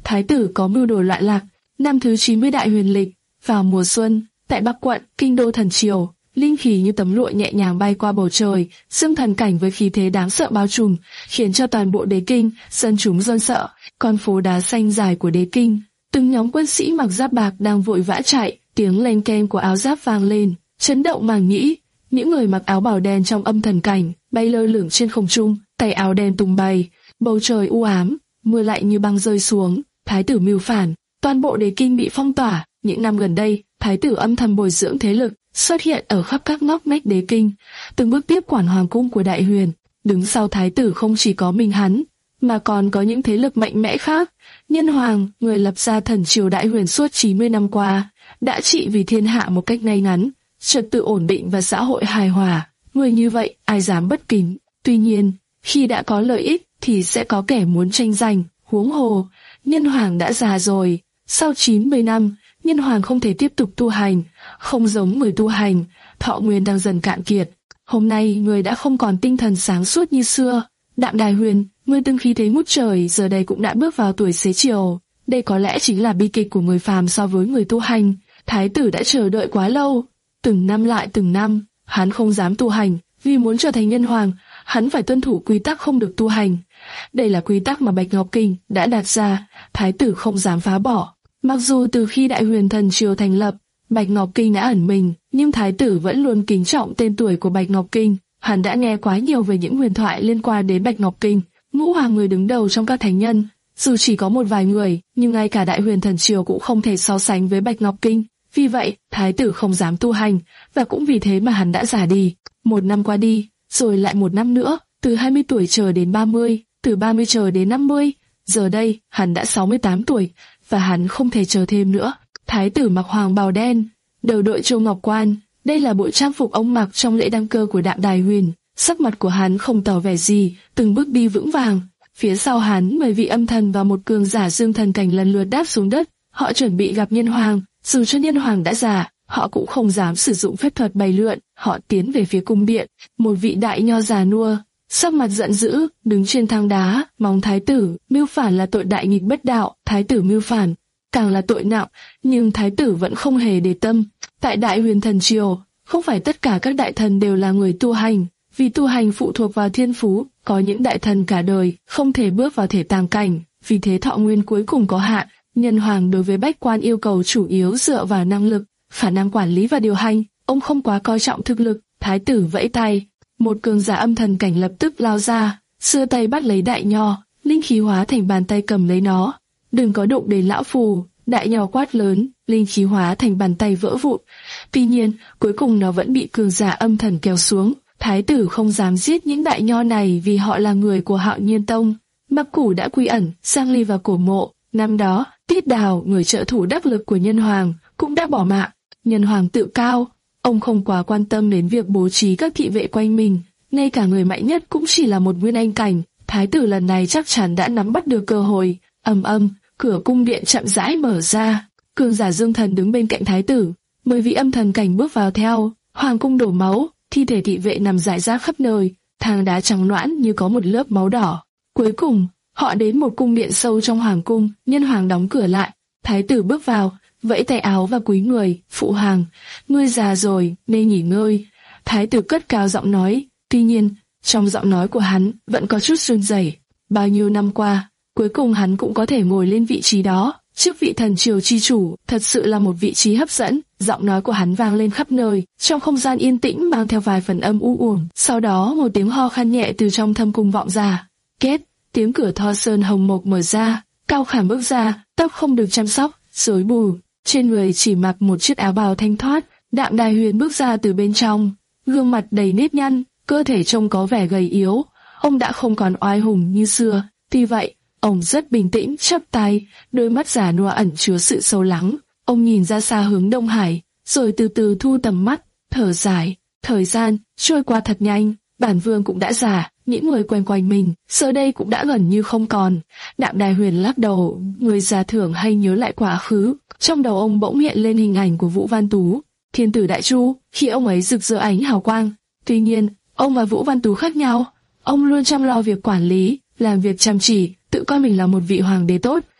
thái tử có mưu đồ loạn lạc. Năm thứ chín mươi đại huyền lịch, vào mùa xuân, tại Bắc quận, kinh đô thần triều, linh khí như tấm lụa nhẹ nhàng bay qua bầu trời, xương thần cảnh với khí thế đáng sợ bao trùm, khiến cho toàn bộ đế kinh, dân chúng run sợ. Con phố đá xanh dài của đế kinh, từng nhóm quân sĩ mặc giáp bạc đang vội vã chạy, tiếng leng keng của áo giáp vang lên, chấn động màng nhĩ. Những người mặc áo bào đen trong âm thần cảnh bay lơ lửng trên không trung, tay áo đen tung bay, bầu trời u ám, mưa lạnh như băng rơi xuống. Thái tử mưu phản, toàn bộ đế kinh bị phong tỏa. Những năm gần đây, thái tử âm thầm bồi dưỡng thế lực, xuất hiện ở khắp các ngóc ngách đế kinh, từng bước tiếp quản hoàng cung của Đại Huyền. Đứng sau thái tử không chỉ có mình hắn, mà còn có những thế lực mạnh mẽ khác. Nhân Hoàng, người lập ra thần triều Đại Huyền suốt chín mươi năm qua, đã trị vì thiên hạ một cách ngay ngắn, trật tự ổn định và xã hội hài hòa. Người như vậy, ai dám bất kính? Tuy nhiên, khi đã có lợi ích thì sẽ có kẻ muốn tranh giành. Huống hồ, Nhân Hoàng đã già rồi. Sau chín mươi năm, Nhân Hoàng không thể tiếp tục tu hành, không giống người tu hành, thọ nguyên đang dần cạn kiệt. Hôm nay người đã không còn tinh thần sáng suốt như xưa. Đạm Đài Huyền, người từng khí thế ngút trời, giờ đây cũng đã bước vào tuổi xế chiều. Đây có lẽ chính là bi kịch của người phàm so với người tu hành. Thái tử đã chờ đợi quá lâu, từng năm lại từng năm, hắn không dám tu hành, vì muốn trở thành nhân hoàng, hắn phải tuân thủ quy tắc không được tu hành. Đây là quy tắc mà Bạch Ngọc Kinh đã đặt ra, thái tử không dám phá bỏ. Mặc dù từ khi Đại Huyền thần triều thành lập, Bạch Ngọc Kinh đã ẩn mình, nhưng thái tử vẫn luôn kính trọng tên tuổi của Bạch Ngọc Kinh. Hắn đã nghe quá nhiều về những huyền thoại liên quan đến Bạch Ngọc Kinh, ngũ hoàng người đứng đầu trong các thánh nhân. Dù chỉ có một vài người, nhưng ngay cả Đại Huyền thần triều cũng không thể so sánh với Bạch Ngọc Kinh. Vì vậy, thái tử không dám tu hành, và cũng vì thế mà hắn đã già đi. Một năm qua đi, rồi lại một năm nữa, từ hai mươi tuổi chờ đến ba mươi, từ ba mươi chờ đến năm mươi. Giờ đây, hắn đã sáu mươi tám tuổi, và hắn không thể chờ thêm nữa. Thái tử mặc hoàng bào đen, đầu đội châu ngọc quan. Đây là bộ trang phục ông mặc trong lễ đăng cơ của Đạm Đài Huyền. Sắc mặt của hắn không tỏ vẻ gì, từng bước đi vững vàng. Phía sau hắn, mười vị âm thần và một cường giả dương thần cảnh lần lượt đáp xuống đất. Họ chuẩn bị gặp Nhân Hoàng. Dù cho Nhân Hoàng đã già, họ cũng không dám sử dụng phép thuật bày lượn. Họ tiến về phía cung điện. Một vị đại nho già nua, sắc mặt giận dữ, đứng trên thang đá, mong thái tử. Mưu phản là tội đại nghịch bất đạo, thái tử mưu phản càng là tội nặng, nhưng thái tử vẫn không hề để tâm. Tại Đại Huyền thần triều, không phải tất cả các đại thần đều là người tu hành, vì tu hành phụ thuộc vào thiên phú. Có những đại thần cả đời không thể bước vào thể tàng cảnh, vì thế thọ nguyên cuối cùng có hạn. Nhân Hoàng đối với bách quan yêu cầu chủ yếu dựa vào năng lực, khả năng quản lý và điều hành. Ông không quá coi trọng thực lực. Thái tử vẫy tay, một cường giả âm thần cảnh lập tức lao ra, xưa tay bắt lấy đại nho, linh khí hóa thành bàn tay cầm lấy nó. Đừng có đụng đến lão phù, đại nho quát lớn, linh khí hóa thành bàn tay vỡ vụn. Tuy nhiên, cuối cùng nó vẫn bị cường giả âm thần kéo xuống. Thái tử không dám giết những đại nho này vì họ là người của Hạo Nhiên Tông. Mặc Củ đã quy ẩn, sang ly vào cổ mộ. Năm đó, Tiết Đào, người trợ thủ đắc lực của Nhân Hoàng, cũng đã bỏ mạng. Nhân Hoàng tự cao, ông không quá quan tâm đến việc bố trí các thị vệ quanh mình. Ngay cả người mạnh nhất cũng chỉ là một nguyên anh cảnh. Thái tử lần này chắc chắn đã nắm bắt được cơ hội. Ầm ầm, cửa cung điện chậm rãi mở ra. Cường giả dương thần đứng bên cạnh thái tử. Mười vị âm thần cảnh bước vào theo. Hoàng cung đổ máu, thi thể thị vệ nằm rải rác khắp nơi. Thang đá trắng loãng như có một lớp máu đỏ. Cuối cùng, họ đến một cung điện sâu trong hoàng cung. Nhân Hoàng đóng cửa lại. Thái tử bước vào, vẫy tay áo và cúi người. Phụ hoàng, ngươi già rồi, nên nghỉ ngơi. Thái tử cất cao giọng nói. Tuy nhiên, trong giọng nói của hắn vẫn có chút run rẩy. Bao nhiêu năm qua, cuối cùng hắn cũng có thể ngồi lên vị trí đó. Chức vị thần triều chi chủ thật sự là một vị trí hấp dẫn. Giọng nói của hắn vang lên khắp nơi, trong không gian yên tĩnh mang theo vài phần âm u uổng. Sau đó một tiếng ho khan nhẹ từ trong thâm cung vọng ra. Kết, tiếng cửa Tho Sơn hồng mộc mở ra. Cao Khảm bước ra, tóc không được chăm sóc, rối bù, trên người chỉ mặc một chiếc áo bào thanh thoát. Đạm Đài Huyền bước ra từ bên trong, gương mặt đầy nếp nhăn, cơ thể trông có vẻ gầy yếu. Ông đã không còn oai hùng như xưa. Tuy vậy, ông rất bình tĩnh, chắp tay, đôi mắt già nua ẩn chứa sự sâu lắng. Ông nhìn ra xa hướng Đông Hải, rồi từ từ thu tầm mắt, thở dài. Thời gian trôi qua thật nhanh, bản vương cũng đã già, những người quanh quanh mình giờ đây cũng đã gần như không còn. Đạm Đài Huyền lắc đầu, người già thường hay nhớ lại quá khứ. Trong đầu ông bỗng hiện lên hình ảnh của Vũ Văn Tú, thiên tử Đại Chu, khi ông ấy rực rỡ ánh hào quang. Tuy nhiên, ông và Vũ Văn Tú khác nhau. Ông luôn chăm lo việc quản lý, làm việc chăm chỉ, tự coi mình là một vị hoàng đế tốt.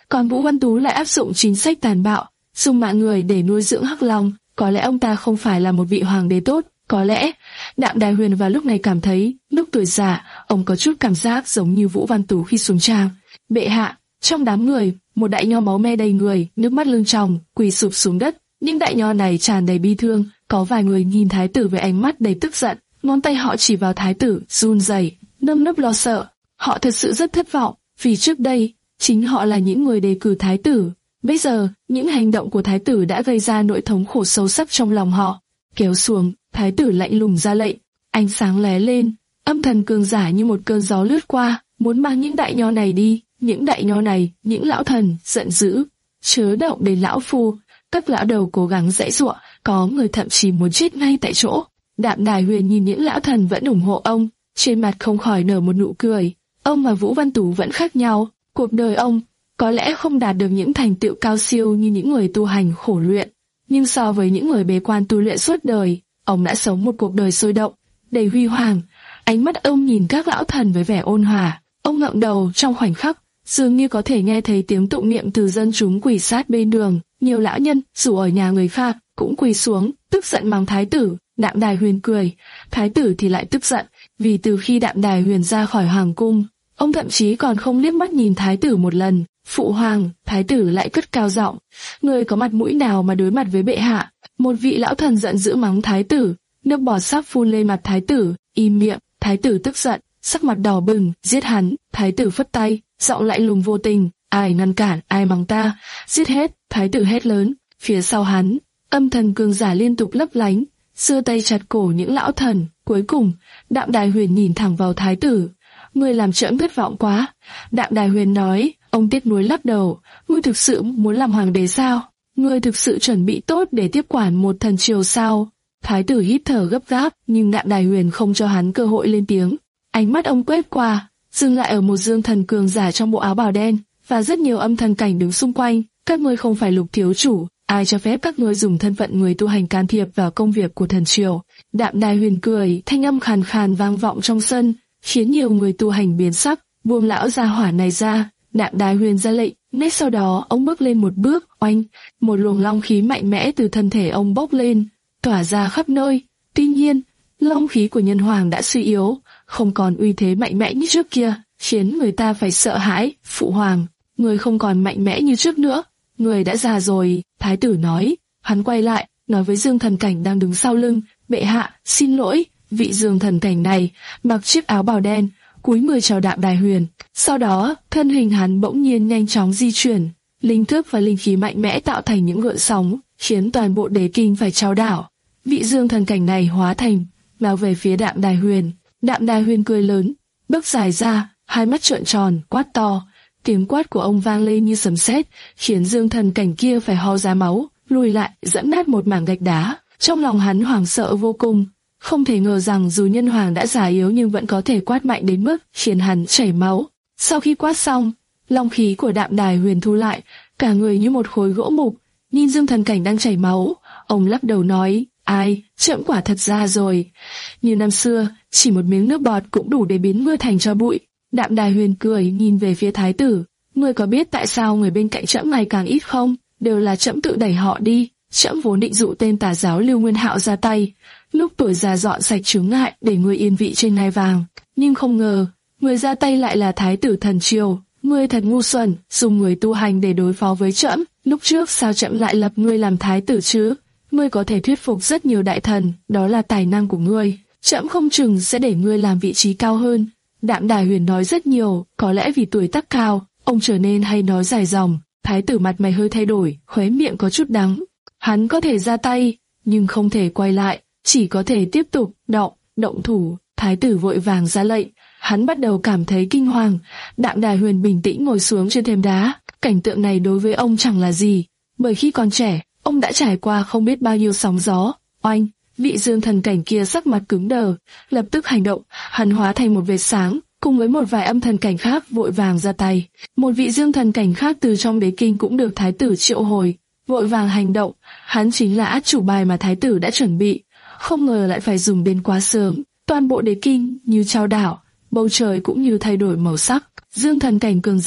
còn Vũ Văn Tú lại áp dụng chính sách tàn bạo, dùng mạng người để nuôi dưỡng hắc long. Có lẽ ông ta không phải là một vị hoàng đế tốt. Có lẽ Đạm Đài Huyền vào lúc này cảm thấy, lúc tuổi già, ông có chút cảm giác giống như Vũ Văn Tú khi xuống tràng. Bệ hạ, trong đám người, một đại nho máu me đầy người, nước mắt lưng tròng, quỳ sụp xuống đất. Những đại nho này tràn đầy bi thương, có vài người nhìn thái tử với ánh mắt đầy tức giận, ngón tay họ chỉ vào thái tử, run rẩy, nơm nớp lo sợ. Họ thật sự rất thất vọng, vì trước đây, chính họ là những người đề cử thái tử. Bây giờ, những hành động của thái tử đã gây ra nỗi thống khổ sâu sắc trong lòng họ. Kéo xuống, thái tử lạnh lùng ra lệnh, ánh sáng lóe lên, âm thần cường giả như một cơn gió lướt qua, muốn mang những đại nho này đi. Những đại nho này, những lão thần, giận dữ, chớ động đến lão phu. Các lão đầu cố gắng giãy giụa, có người thậm chí muốn chết ngay tại chỗ. Đạm Đài Huyền nhìn những lão thần vẫn ủng hộ ông, trên mặt không khỏi nở một nụ cười. Ông và Vũ Văn Tú vẫn khác nhau, cuộc đời ông có lẽ không đạt được những thành tựu cao siêu như những người tu hành khổ luyện, nhưng so với những người bế quan tu luyện suốt đời, ông đã sống một cuộc đời sôi động, đầy huy hoàng. Ánh mắt ông nhìn các lão thần với vẻ ôn hòa, ông ngẩng đầu trong khoảnh khắc, dường như có thể nghe thấy tiếng tụng niệm từ dân chúng quỳ sát bên đường. Nhiều lão nhân, dù ở nhà người khác, cũng quỳ xuống, tức giận mắng thái tử. Đạm Đài Huyền cười, thái tử thì lại tức giận, vì từ khi Đạm Đài Huyền ra khỏi hoàng cung, ông thậm chí còn không liếc mắt nhìn thái tử một lần. Phụ hoàng, thái tử lại cất cao giọng, người có mặt mũi nào mà đối mặt với bệ hạ? Một vị lão thần giận dữ mắng thái tử, nước bọt sắp phun lên mặt thái tử. Im miệng. Thái tử tức giận, sắc mặt đỏ bừng, giết hắn. Thái tử phất tay, giọng lạnh lùng vô tình, ai ngăn cản, ai mắng ta, giết hết. Thái tử hét lớn. Phía sau hắn, âm thần cường giả liên tục lấp lánh, giơ tay chặt cổ những lão thần. Cuối cùng, Đạm Đài Huyền nhìn thẳng vào thái tử. Ngươi làm trẫm thất vọng quá. Đạm Đài Huyền nói. Ông tiếc nuối lắc đầu. Ngươi thực sự muốn làm hoàng đế sao? Ngươi thực sự chuẩn bị tốt để tiếp quản một thần triều sao? Thái tử hít thở gấp gáp, nhưng Đạm Đài Huyền không cho hắn cơ hội lên tiếng. Ánh mắt ông quét qua, dừng lại ở một dương thần cường giả trong bộ áo bào đen và rất nhiều âm thần cảnh đứng xung quanh. Các ngươi không phải Lục thiếu chủ, ai cho phép các ngươi dùng thân phận người tu hành can thiệp vào công việc của thần triều? Đạm Đài Huyền cười, thanh âm khàn khàn vang vọng trong sân, khiến nhiều người tu hành biến sắc. Buông lão gia hỏa này ra. Đạm Đài Huyền ra lệnh, ngay sau đó ông bước lên một bước, oanh, một luồng long khí mạnh mẽ từ thân thể ông bốc lên, tỏa ra khắp nơi. Tuy nhiên, long khí của nhân hoàng đã suy yếu, không còn uy thế mạnh mẽ như trước kia, khiến người ta phải sợ hãi. Phụ hoàng, người không còn mạnh mẽ như trước nữa, người đã già rồi. Thái tử nói. Hắn quay lại, nói với Dương Thần Cảnh đang đứng sau lưng, bệ hạ, xin lỗi. Vị Dương Thần Cảnh này mặc chiếc áo bào đen, cúi người chào Đạm Đài Huyền. Sau đó, thân hình hắn bỗng nhiên nhanh chóng di chuyển, linh thức và linh khí mạnh mẽ tạo thành những gợn sóng, khiến toàn bộ đế kinh phải chao đảo. Vị Dương Thần Cảnh này hóa thành, lao về phía Đạm Đài Huyền. Đạm Đài Huyền cười lớn, bước dài ra, hai mắt trợn tròn, quát to. Tiếng quát của ông vang lên như sấm sét, khiến Dương Thần Cảnh kia phải ho ra máu, lùi lại, dẫm nát một mảng gạch đá. Trong lòng hắn hoảng sợ vô cùng. Không thể ngờ rằng dù nhân hoàng đã già yếu nhưng vẫn có thể quát mạnh đến mức khiến hắn chảy máu. Sau khi quát xong, long khí của Đạm Đài Huyền thu lại, cả người như một khối gỗ mục. Nhìn Dương Thần Cảnh đang chảy máu, ông lắc đầu nói, ai, trẫm quả thật già rồi. Như năm xưa, chỉ một miếng nước bọt cũng đủ để biến ngươi thành tro bụi. Đạm Đài Huyền cười nhìn về phía thái tử, ngươi có biết tại sao người bên cạnh trẫm ngày càng ít không? Đều là trẫm tự đẩy họ đi. Trẫm vốn định dụ tên tà giáo Lưu Nguyên Hạo ra tay, lúc tuổi già dọn sạch chướng ngại để ngươi yên vị trên ngai vàng, nhưng không ngờ người ra tay lại là thái tử thần triều. Ngươi thật ngu xuẩn, dùng người tu hành để đối phó với trẫm. Lúc trước sao trẫm lại lập ngươi làm thái tử chứ? Ngươi có thể thuyết phục rất nhiều đại thần, đó là tài năng của ngươi. Trẫm không chừng sẽ để ngươi làm vị trí cao hơn. Đạm Đài Huyền nói rất nhiều, có lẽ vì tuổi tác cao, ông trở nên hay nói dài dòng. Thái tử mặt mày hơi thay đổi, khóe miệng có chút đắng. Hắn có thể ra tay, nhưng không thể quay lại, chỉ có thể tiếp tục động, động thủ. Thái tử vội vàng ra lệnh, hắn bắt đầu cảm thấy kinh hoàng. Đạm Đài Huyền bình tĩnh ngồi xuống trên thềm đá, cảnh tượng này đối với ông chẳng là gì, bởi khi còn trẻ, ông đã trải qua không biết bao nhiêu sóng gió. Oanh, vị Dương Thần Cảnh kia sắc mặt cứng đờ, lập tức hành động, hắn hóa thành một vệt sáng, cùng với một vài âm thần cảnh khác vội vàng ra tay. Một vị Dương Thần Cảnh khác từ trong đế kinh cũng được thái tử triệu hồi, vội vàng hành động, hắn chính là át chủ bài mà thái tử đã chuẩn bị, không ngờ lại phải dùng đến quá sớm. Toàn bộ đế kinh như chao đảo, bầu trời cũng như thay đổi màu sắc. Dương Thần Cảnh cường giả,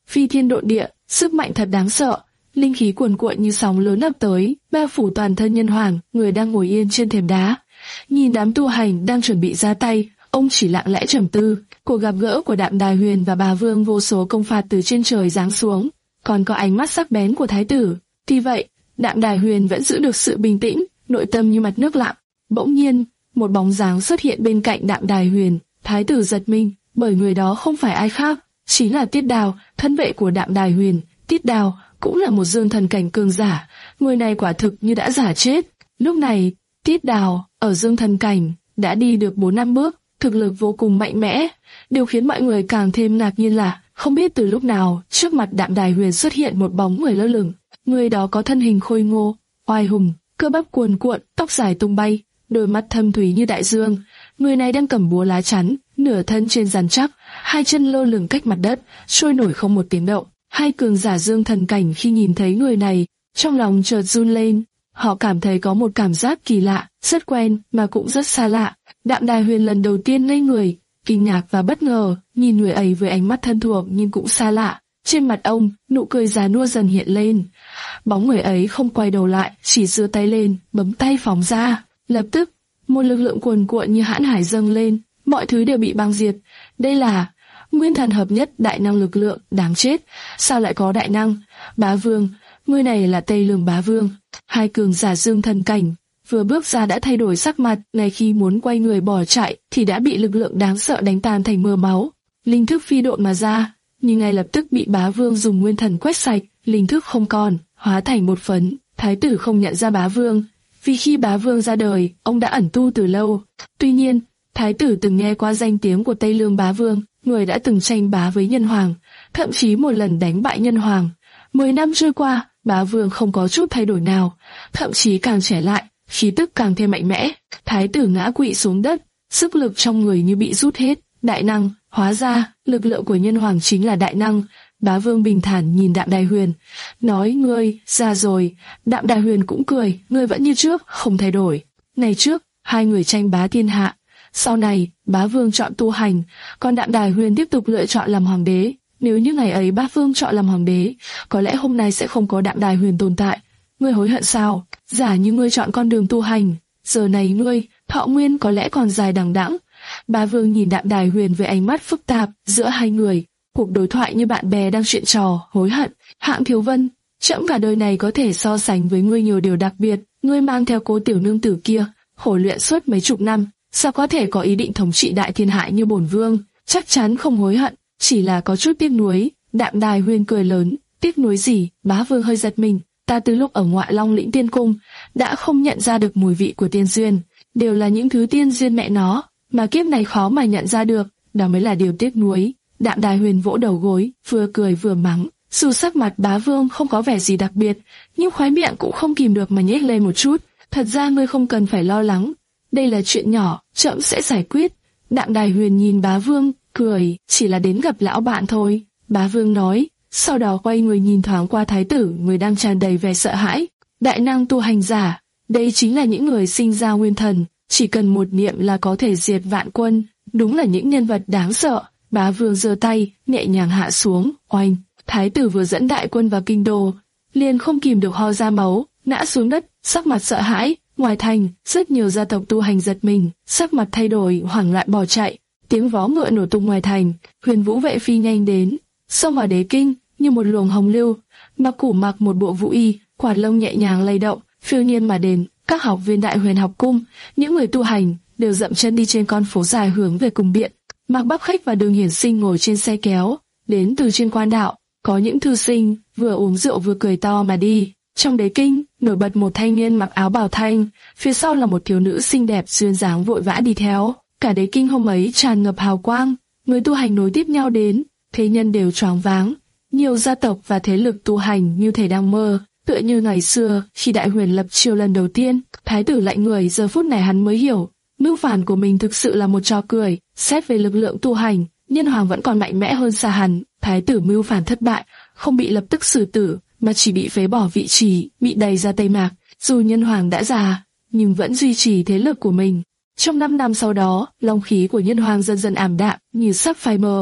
phi thiên độn địa, sức mạnh thật đáng sợ. Linh khí cuồn cuộn như sóng lớn ập tới, bao phủ toàn thân Nhân Hoàng, người đang ngồi yên trên thềm đá. Nhìn đám tu hành đang chuẩn bị ra tay, ông chỉ lặng lẽ trầm tư. Cuộc gặp gỡ của Đạm Đài Huyền và Bá Vương vô số công phạt từ trên trời giáng xuống, còn có ánh mắt sắc bén của thái tử. Tuy vậy, Đạm Đài Huyền vẫn giữ được sự bình tĩnh, nội tâm như mặt nước lặng. Bỗng nhiên, một bóng dáng xuất hiện bên cạnh Đạm Đài Huyền. Thái tử giật mình, bởi người đó không phải ai khác, chính là Tiết Đào, thân vệ của Đạm Đài Huyền. Tiết Đào cũng là một dương thần cảnh cường giả, người này quả thực như đã giả chết. Lúc này, Tiết Đào ở dương thần cảnh đã đi được bốn năm bước, thực lực vô cùng mạnh mẽ. Điều khiến mọi người càng thêm ngạc nhiên là không biết từ lúc nào trước mặt Đạm Đài Huyền xuất hiện một bóng người lơ lửng. Người đó có thân hình khôi ngô, oai hùng, cơ bắp cuồn cuộn, tóc dài tung bay, đôi mắt thâm thúy như đại dương. Người này đang cầm búa lá chắn, nửa thân trên rắn chắc, hai chân lơ lửng cách mặt đất, trôi nổi không một tiếng động. Hai cường giả dương thần cảnh khi nhìn thấy người này, trong lòng chợt run lên. Họ cảm thấy có một cảm giác kỳ lạ, rất quen mà cũng rất xa lạ. Đạm Đài Huyền lần đầu tiên ngây người, kinh ngạc và bất ngờ, nhìn người ấy với ánh mắt thân thuộc nhưng cũng xa lạ. Trên mặt ông, nụ cười già nua dần hiện lên. Bóng người ấy không quay đầu lại, chỉ giơ tay lên, bấm tay phóng ra. Lập tức, một lực lượng cuồn cuộn như hãn hải dâng lên, mọi thứ đều bị băng diệt. Đây là nguyên thần hợp nhất đại năng lực lượng, đáng chết. Sao lại có đại năng? Bá Vương, người này là Tây Lương Bá Vương. Hai cường giả dương thần cảnh vừa bước ra đã thay đổi sắc mặt, ngay khi muốn quay người bỏ chạy thì đã bị lực lượng đáng sợ đánh tan thành mưa máu. Linh thức phi độn mà ra, nhưng ngay lập tức bị Bá Vương dùng nguyên thần quét sạch, linh thức không còn, hóa thành một phấn. Thái tử không nhận ra Bá Vương, vì khi Bá Vương ra đời, ông đã ẩn tu từ lâu. Tuy nhiên, thái tử từng nghe qua danh tiếng của Tây Lương Bá Vương, người đã từng tranh bá với Nhân Hoàng, thậm chí một lần đánh bại Nhân Hoàng. Mười năm trôi qua, Bá Vương không có chút thay đổi nào, thậm chí càng trẻ lại, khí tức càng thêm mạnh mẽ. Thái tử ngã quỵ xuống đất, sức lực trong người như bị rút hết. Đại năng, hóa ra, lực lượng của Nhân Hoàng chính là đại năng. Bá Vương bình thản nhìn Đạm Đài Huyền, nói ngươi, già rồi. Đạm Đài Huyền cũng cười, ngươi vẫn như trước, không thay đổi. Ngày trước, hai người tranh bá thiên hạ. Sau này, Bá Vương chọn tu hành, còn Đạm Đài Huyền tiếp tục lựa chọn làm hoàng đế. Nếu như ngày ấy Bá Vương chọn làm hoàng đế, có lẽ hôm nay sẽ không có Đạm Đài Huyền tồn tại. Ngươi hối hận sao? Giả như ngươi chọn con đường tu hành, giờ này ngươi, thọ nguyên có lẽ còn dài đằng đẵng. Bá Vương nhìn Đạm Đài Huyền với ánh mắt phức tạp. Giữa hai người, cuộc đối thoại như bạn bè đang chuyện trò. Hối hận? Hạng Thiếu Vân, trẫm cả đời này có thể so sánh với ngươi nhiều điều đặc biệt. Ngươi mang theo cô tiểu nương tử kia, khổ luyện suốt mấy chục năm, sao có thể có ý định thống trị đại thiên hạ như bổn vương? Chắc chắn không hối hận, chỉ là có chút tiếc nuối. Đạm Đài Huyền cười lớn. Tiếc nuối gì? Bá Vương hơi giật mình. Ta từ lúc ở Ngoại Long Lĩnh Tiên Cung đã không nhận ra được mùi vị của tiên duyên, đều là những thứ tiên duyên mẹ nó, mà kiếp này khó mà nhận ra được, đó mới là điều tiếc nuối. Đạm Đài Huyền vỗ đầu gối, vừa cười vừa mắng. Dù sắc mặt Bá Vương không có vẻ gì đặc biệt, nhưng khóe miệng cũng không kìm được mà nhếch lên một chút. Thật ra ngươi không cần phải lo lắng, đây là chuyện nhỏ, trẫm sẽ giải quyết. Đạm Đài Huyền nhìn Bá Vương, cười, chỉ là đến gặp lão bạn thôi. Bá Vương nói, sau đó quay người nhìn thoáng qua thái tử, người đang tràn đầy vẻ sợ hãi. Đại năng tu hành giả, đây chính là những người sinh ra nguyên thần, chỉ cần một niệm là có thể diệt vạn quân, đúng là những nhân vật đáng sợ. Bá Vương giơ tay, nhẹ nhàng hạ xuống, oanh. Thái tử vừa dẫn đại quân vào kinh đô, liền không kìm được ho ra máu, ngã xuống đất, sắc mặt sợ hãi. Ngoài thành, rất nhiều gia tộc tu hành giật mình, sắc mặt thay đổi, hoảng loạn bỏ chạy. Tiếng vó ngựa nổ tung ngoài thành, Huyền Vũ vệ phi nhanh đến, xông vào đế kinh như một luồng hồng lưu. Mặc Củ mặc một bộ vũ y, quạt lông nhẹ nhàng lay động, phiêu nhiên mà đến. Các học viên Đại Huyền học cung, những người tu hành đều dậm chân đi trên con phố dài hướng về cung điện. Mạc Bắc Khách và Đường Hiển Sinh ngồi trên xe kéo, đến từ trên quan đạo. Có những thư sinh vừa uống rượu vừa cười to mà đi. Trong đế kinh, nổi bật một thanh niên mặc áo bào thanh, phía sau là một thiếu nữ xinh đẹp duyên dáng vội vã đi theo. Cả đế kinh hôm ấy tràn ngập hào quang, người tu hành nối tiếp nhau đến, thế nhân đều choáng váng. Nhiều gia tộc và thế lực tu hành như thể đang mơ, tựa như ngày xưa khi Đại Huyền lập triều lần đầu tiên. Thái tử lạnh người, giờ phút này hắn mới hiểu, mưu phản của mình thực sự là một trò cười. Xét về lực lượng tu hành, Nhân Hoàng vẫn còn mạnh mẽ hơn xa hắn. Thái tử mưu phản thất bại, không bị lập tức xử tử, mà chỉ bị phế bỏ vị trí, bị đày ra Tây Mạc. Dù Nhân Hoàng đã già, nhưng vẫn duy trì thế lực của mình. Trong năm năm sau đó, long khí của Nhân Hoàng dần dần ảm đạm, như sắp phai mờ.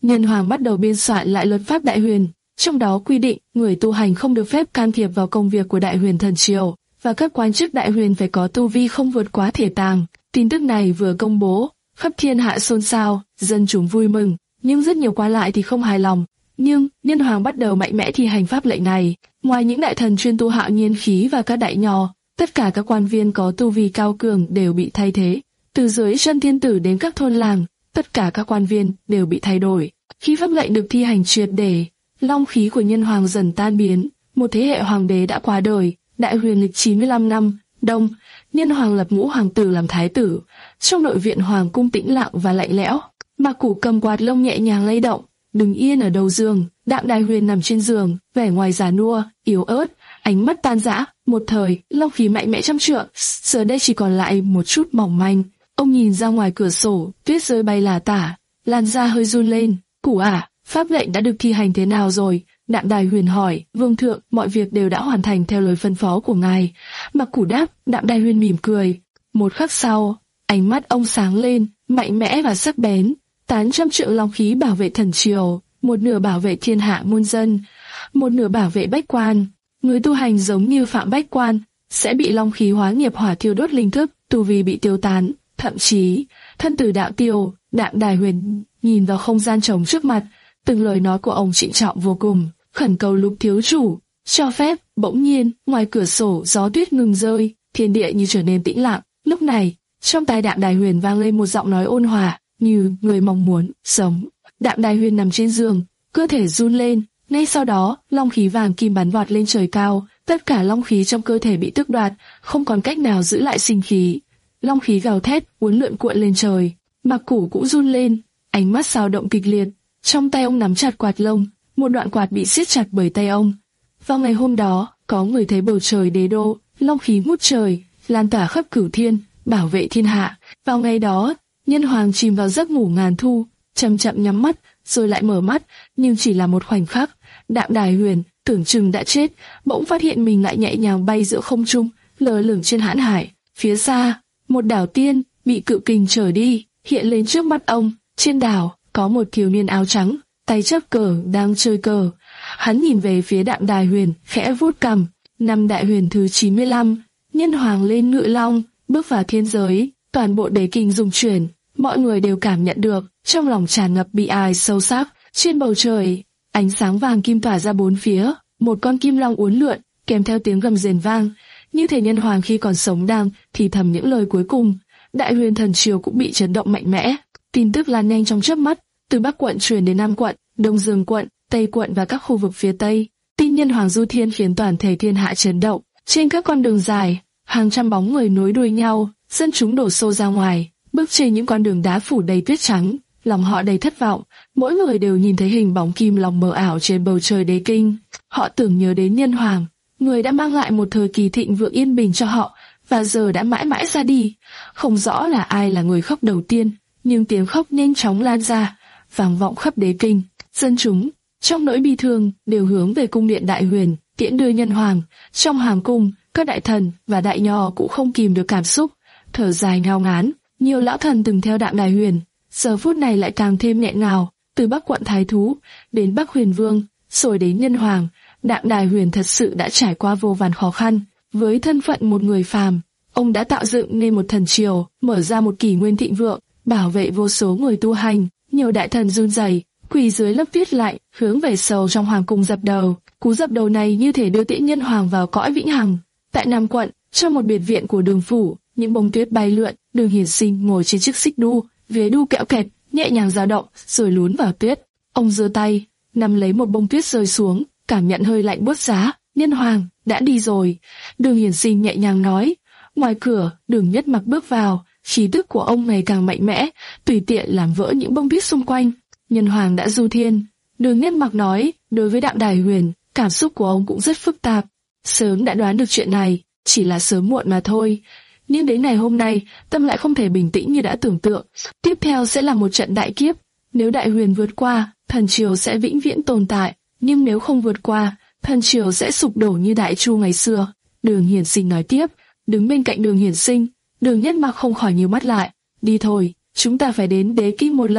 Nhân Hoàng bắt đầu biên soạn lại luật pháp Đại Huyền, trong đó quy định người tu hành không được phép can thiệp vào công việc của Đại Huyền thần triều, và các quan chức Đại Huyền phải có tu vi không vượt quá thể tàng. Tin tức này vừa công bố, khắp thiên hạ xôn xao, dân chúng vui mừng, nhưng rất nhiều quan lại thì không hài lòng. Nhưng Nhân Hoàng bắt đầu mạnh mẽ thi hành pháp lệnh này. Ngoài những đại thần chuyên tu hạo nhiên khí và các đại nho, tất cả các quan viên có tu vi cao cường đều bị thay thế. Từ dưới chân thiên tử đến các thôn làng, tất cả các quan viên đều bị thay đổi. Khi pháp lệnh được thi hành triệt để, long khí của Nhân Hoàng dần tan biến. Một thế hệ hoàng đế đã qua đời. Đại Huyền lịch chín mươi lăm năm, Đông, Nhân Hoàng lập Ngũ hoàng tử làm thái tử. Trong nội viện hoàng cung tĩnh lặng và lạnh lẽo, Mạc Củ cầm quạt lông nhẹ nhàng lay động, đứng yên ở đầu giường. Đạm Đài Huyền nằm trên giường, vẻ ngoài già nua, yếu ớt, ánh mắt tan rã. Một thời, long khí mạnh mẽ trăm trượng, giờ đây chỉ còn lại một chút mỏng manh. Ông nhìn ra ngoài cửa sổ, tuyết rơi bay lả tả, làn da hơi run lên. Củ à, pháp lệnh đã được thi hành thế nào rồi? Đạm Đài Huyền hỏi. Vương thượng, mọi việc đều đã hoàn thành theo lời phân phó của ngài. Mạc Củ đáp. Đạm Đài Huyền mỉm cười. Một khắc sau, ánh mắt ông sáng lên, mạnh mẽ và sắc bén. Tán trăm trượng long khí bảo vệ thần triều, một nửa bảo vệ thiên hạ muôn dân, một nửa bảo vệ bách quan. Người tu hành giống như Phạm Bách Quan, sẽ bị long khí hóa nghiệp hỏa thiêu đốt linh thức, tu vi bị tiêu tán, thậm chí thân tử đạo tiêu. Đạm Đài Huyền nhìn vào không gian trống trước mặt, từng lời nói của ông trịnh trọng vô cùng, khẩn cầu Lục thiếu chủ cho phép. Bỗng nhiên, ngoài cửa sổ gió tuyết ngừng rơi, thiên địa như trở nên tĩnh lặng. Lúc này, trong tai Đạm Đài Huyền vang lên một giọng nói ôn hòa, như người mong muốn sống. Đạm Đài Huyền nằm trên giường, cơ thể run lên. Ngay sau đó, long khí vàng kim bắn vọt lên trời cao, tất cả long khí trong cơ thể bị tước đoạt, không còn cách nào giữ lại sinh khí. Long khí gào thét, uốn lượn cuộn lên trời. Mạc Củ cũng run lên, ánh mắt dao động kịch liệt. Trong tay ông nắm chặt quạt lông, một đoạn quạt bị siết chặt bởi tay ông. Vào ngày hôm đó, có người thấy bầu trời đế đô, long khí ngút trời, lan tỏa khắp cửu thiên, bảo vệ thiên hạ. Vào ngày đó, Nhân Hoàng chìm vào giấc ngủ ngàn thu, chậm chậm nhắm mắt, rồi lại mở mắt, nhưng chỉ là một khoảnh khắc. Đạm Đài Huyền tưởng chừng đã chết, bỗng phát hiện mình lại nhẹ nhàng bay giữa không trung, lơ lửng trên hãn hải. Phía xa, một đảo tiên bị cự kình chở đi, hiện lên trước mắt ông. Trên đảo có một thiếu niên áo trắng, tay chấp cờ đang chơi cờ. Hắn nhìn về phía Đạm Đài Huyền, khẽ vuốt cằm. Năm Đại Huyền thứ chín mươi lăm, Nhân Hoàng lên ngự long, bước vào thiên giới, toàn bộ đế kinh rung chuyển. Mọi người đều cảm nhận được, trong lòng tràn ngập bi ai sâu sắc. Trên bầu trời, ánh sáng vàng kim tỏa ra bốn phía, một con kim long uốn lượn, kèm theo tiếng gầm rền vang, như thể Nhân Hoàng khi còn sống đang thì thầm những lời cuối cùng. Đại Huyền thần triều cũng bị chấn động mạnh mẽ. Tin tức lan nhanh trong chớp mắt, từ Bắc quận truyền đến Nam quận, Đông Dương quận, Tây quận và các khu vực phía Tây. Tin Nhân Hoàng du thiên khiến toàn thể thiên hạ chấn động. Trên các con đường dài, hàng trăm bóng người nối đuôi nhau, dân chúng đổ xô ra ngoài, bước trên những con đường đá phủ đầy tuyết trắng, lòng họ đầy thất vọng. Mỗi người đều nhìn thấy hình bóng kim long mờ ảo trên bầu trời đế kinh. Họ tưởng nhớ đến Nhân Hoàng, người đã mang lại một thời kỳ thịnh vượng yên bình cho họ, và giờ đã mãi mãi ra đi. Không rõ là ai là người khóc đầu tiên, nhưng tiếng khóc nhanh chóng lan ra, vang vọng khắp đế kinh. Dân chúng, trong nỗi bi thương, đều hướng về cung điện Đại Huyền, tiễn đưa Nhân Hoàng. Trong hoàng cung, các đại thần và đại nho cũng không kìm được cảm xúc, thở dài ngao ngán. Nhiều lão thần từng theo Đạm Đài Huyền, giờ phút này lại càng thêm nghẹn ngào. Từ Bắc quận Thái Thú đến Bắc Huyền Vương, rồi đến Nhân Hoàng, Đạm Đài Huyền thật sự đã trải qua vô vàn khó khăn. Với thân phận một người phàm, ông đã tạo dựng nên một thần triều, mở ra một kỷ nguyên thịnh vượng, bảo vệ vô số người tu hành. Nhiều đại thần run rẩy, quỳ dưới lớp tuyết lại, hướng về sâu trong hoàng cung dập đầu. Cú dập đầu này như thể đưa tiễn Nhân Hoàng vào cõi vĩnh hằng. Tại Nam quận, trong một biệt viện của Đường phủ, những bông tuyết bay lượn. Đường Hiển Sinh ngồi trên chiếc xích đu, vế đu kẽo kẹt, nhẹ nhàng dao động, rồi lún vào tuyết. Ông giơ tay, nắm lấy một bông tuyết rơi xuống, cảm nhận hơi lạnh buốt giá. Nhân Hoàng đã đi rồi. Đường Hiển Sinh nhẹ nhàng nói. Ngoài cửa, Đường Nhất Mặc bước vào, khí tức của ông ngày càng mạnh mẽ, tùy tiện làm vỡ những bông tuyết xung quanh. Nhân Hoàng đã du thiên. Đường Nhất Mặc nói. Đối với Đạm Đài Huyền, cảm xúc của ông cũng rất phức tạp. Sớm đã đoán được chuyện này, chỉ là sớm muộn mà thôi. Nhưng đến ngày hôm nay, tâm lại không thể bình tĩnh như đã tưởng tượng. Tiếp theo sẽ là một trận đại kiếp. Nếu Đại Huyền vượt qua, thần triều sẽ vĩnh viễn tồn tại. Nhưng nếu không vượt qua, thần triều sẽ sụp đổ như Đại Chu ngày xưa. Đường Hiển Sinh nói tiếp. Đứng bên cạnh Đường Hiển Sinh, Đường Nhất Mặc không khỏi nhíu mắt lại. Đi thôi, chúng ta phải đến đế kinh một lần.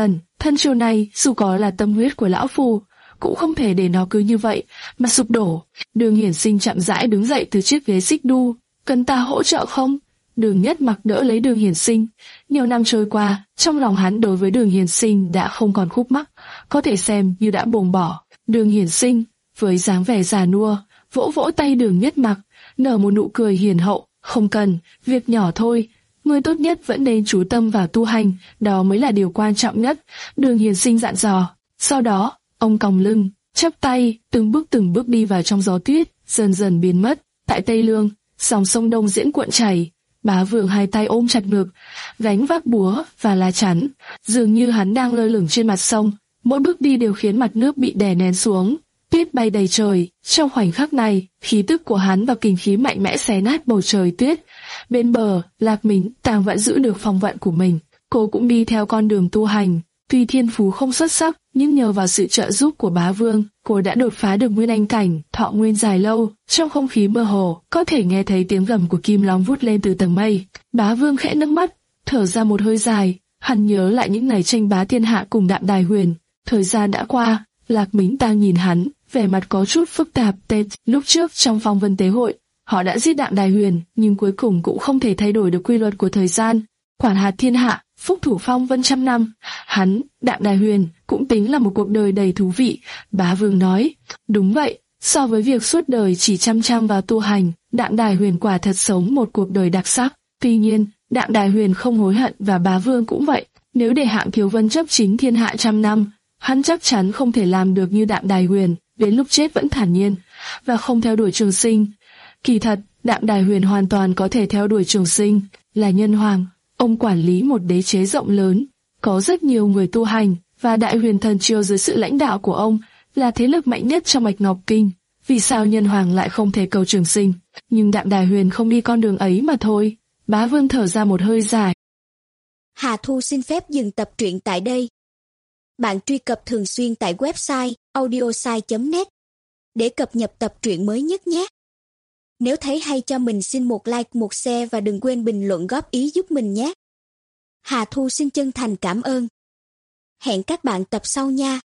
Thân chiều này, dù có là tâm huyết của lão phù, cũng không thể để nó cứ như vậy mà sụp đổ. Đường Hiển Sinh chậm rãi đứng dậy từ chiếc ghế xích đu. Cần ta hỗ trợ không? Đường Nhất Mặc đỡ lấy Đường Hiển Sinh. Nhiều năm trôi qua, trong lòng hắn đối với Đường Hiển Sinh đã không còn khúc mắc, có thể xem như đã buông bỏ. Đường Hiển Sinh, với dáng vẻ già nua, vỗ vỗ tay Đường Nhất Mặc, nở một nụ cười hiền hậu. Không cần, việc nhỏ thôi. Ngươi tốt nhất vẫn nên chú tâm vào tu hành, đó mới là điều quan trọng nhất. Đường Hiển Sinh dặn dò. Sau đó, ông còng lưng, chắp tay, từng bước từng bước đi vào trong gió tuyết, dần dần biến mất. Tại Tây Lương, dòng sông Đông Diễn cuộn chảy. Bá Vương hai tay ôm chặt ngực, gánh vác búa và lá chắn, dường như hắn đang lơ lửng trên mặt sông. Mỗi bước đi đều khiến mặt nước bị đè nén xuống, tuyết bay đầy trời. Trong khoảnh khắc này, khí tức của hắn và kình khí mạnh mẽ xé nát bầu trời tuyết. Bên bờ, Lạc Mính Tàng vẫn giữ được phong vận của mình. Cô cũng đi theo con đường tu hành. Tuy thiên phú không xuất sắc, nhưng nhờ vào sự trợ giúp của Bá Vương, cô đã đột phá được nguyên anh cảnh, thọ nguyên dài lâu. Trong không khí mơ hồ, có thể nghe thấy tiếng gầm của kim long vút lên từ tầng mây. Bá Vương khẽ nước mắt, thở ra một hơi dài. Hắn nhớ lại những ngày tranh bá thiên hạ cùng Đạm Đài Huyền. Thời gian đã qua, Lạc Mính Tàng nhìn hắn, vẻ mặt có chút phức tạp. Tên lúc trước trong phong vân tế hội, họ đã giết Đạm Đài Huyền, nhưng cuối cùng cũng không thể thay đổi được quy luật của thời gian. Quản hạt thiên hạ, phúc thủ phong vân trăm năm. Hắn, Đạm Đài Huyền, cũng tính là một cuộc đời đầy thú vị. Bá Vương nói, đúng vậy, so với việc suốt đời chỉ chăm chăm vào tu hành, Đạm Đài Huyền quả thật sống một cuộc đời đặc sắc. Tuy nhiên, Đạm Đài Huyền không hối hận và Bá Vương cũng vậy. Nếu để Hạng Thiếu Vân chấp chính thiên hạ trăm năm, hắn chắc chắn không thể làm được như Đạm Đài Huyền, đến lúc chết vẫn thản nhiên và không theo đuổi trường sinh. Kỳ thật, Đạm Đài Huyền hoàn toàn có thể theo đuổi trường sinh, là nhân hoàng. Ông quản lý một đế chế rộng lớn, có rất nhiều người tu hành, và Đại Huyền Thần Triều dưới sự lãnh đạo của ông là thế lực mạnh nhất trong Bạch Ngọc Kinh. Vì sao nhân hoàng lại không thể cầu trường sinh? Nhưng Đạm Đài Huyền không đi con đường ấy mà thôi. Bá Vương thở ra một hơi dài. Hà Thu xin phép dừng tập truyện tại đây. Bạn truy cập thường xuyên tại website audiosai chấm net để cập nhật tập truyện mới nhất nhé. Nếu thấy hay cho mình xin một like, một share và đừng quên bình luận góp ý giúp mình nhé. Hà Thu xin chân thành cảm ơn. Hẹn các bạn tập sau nha.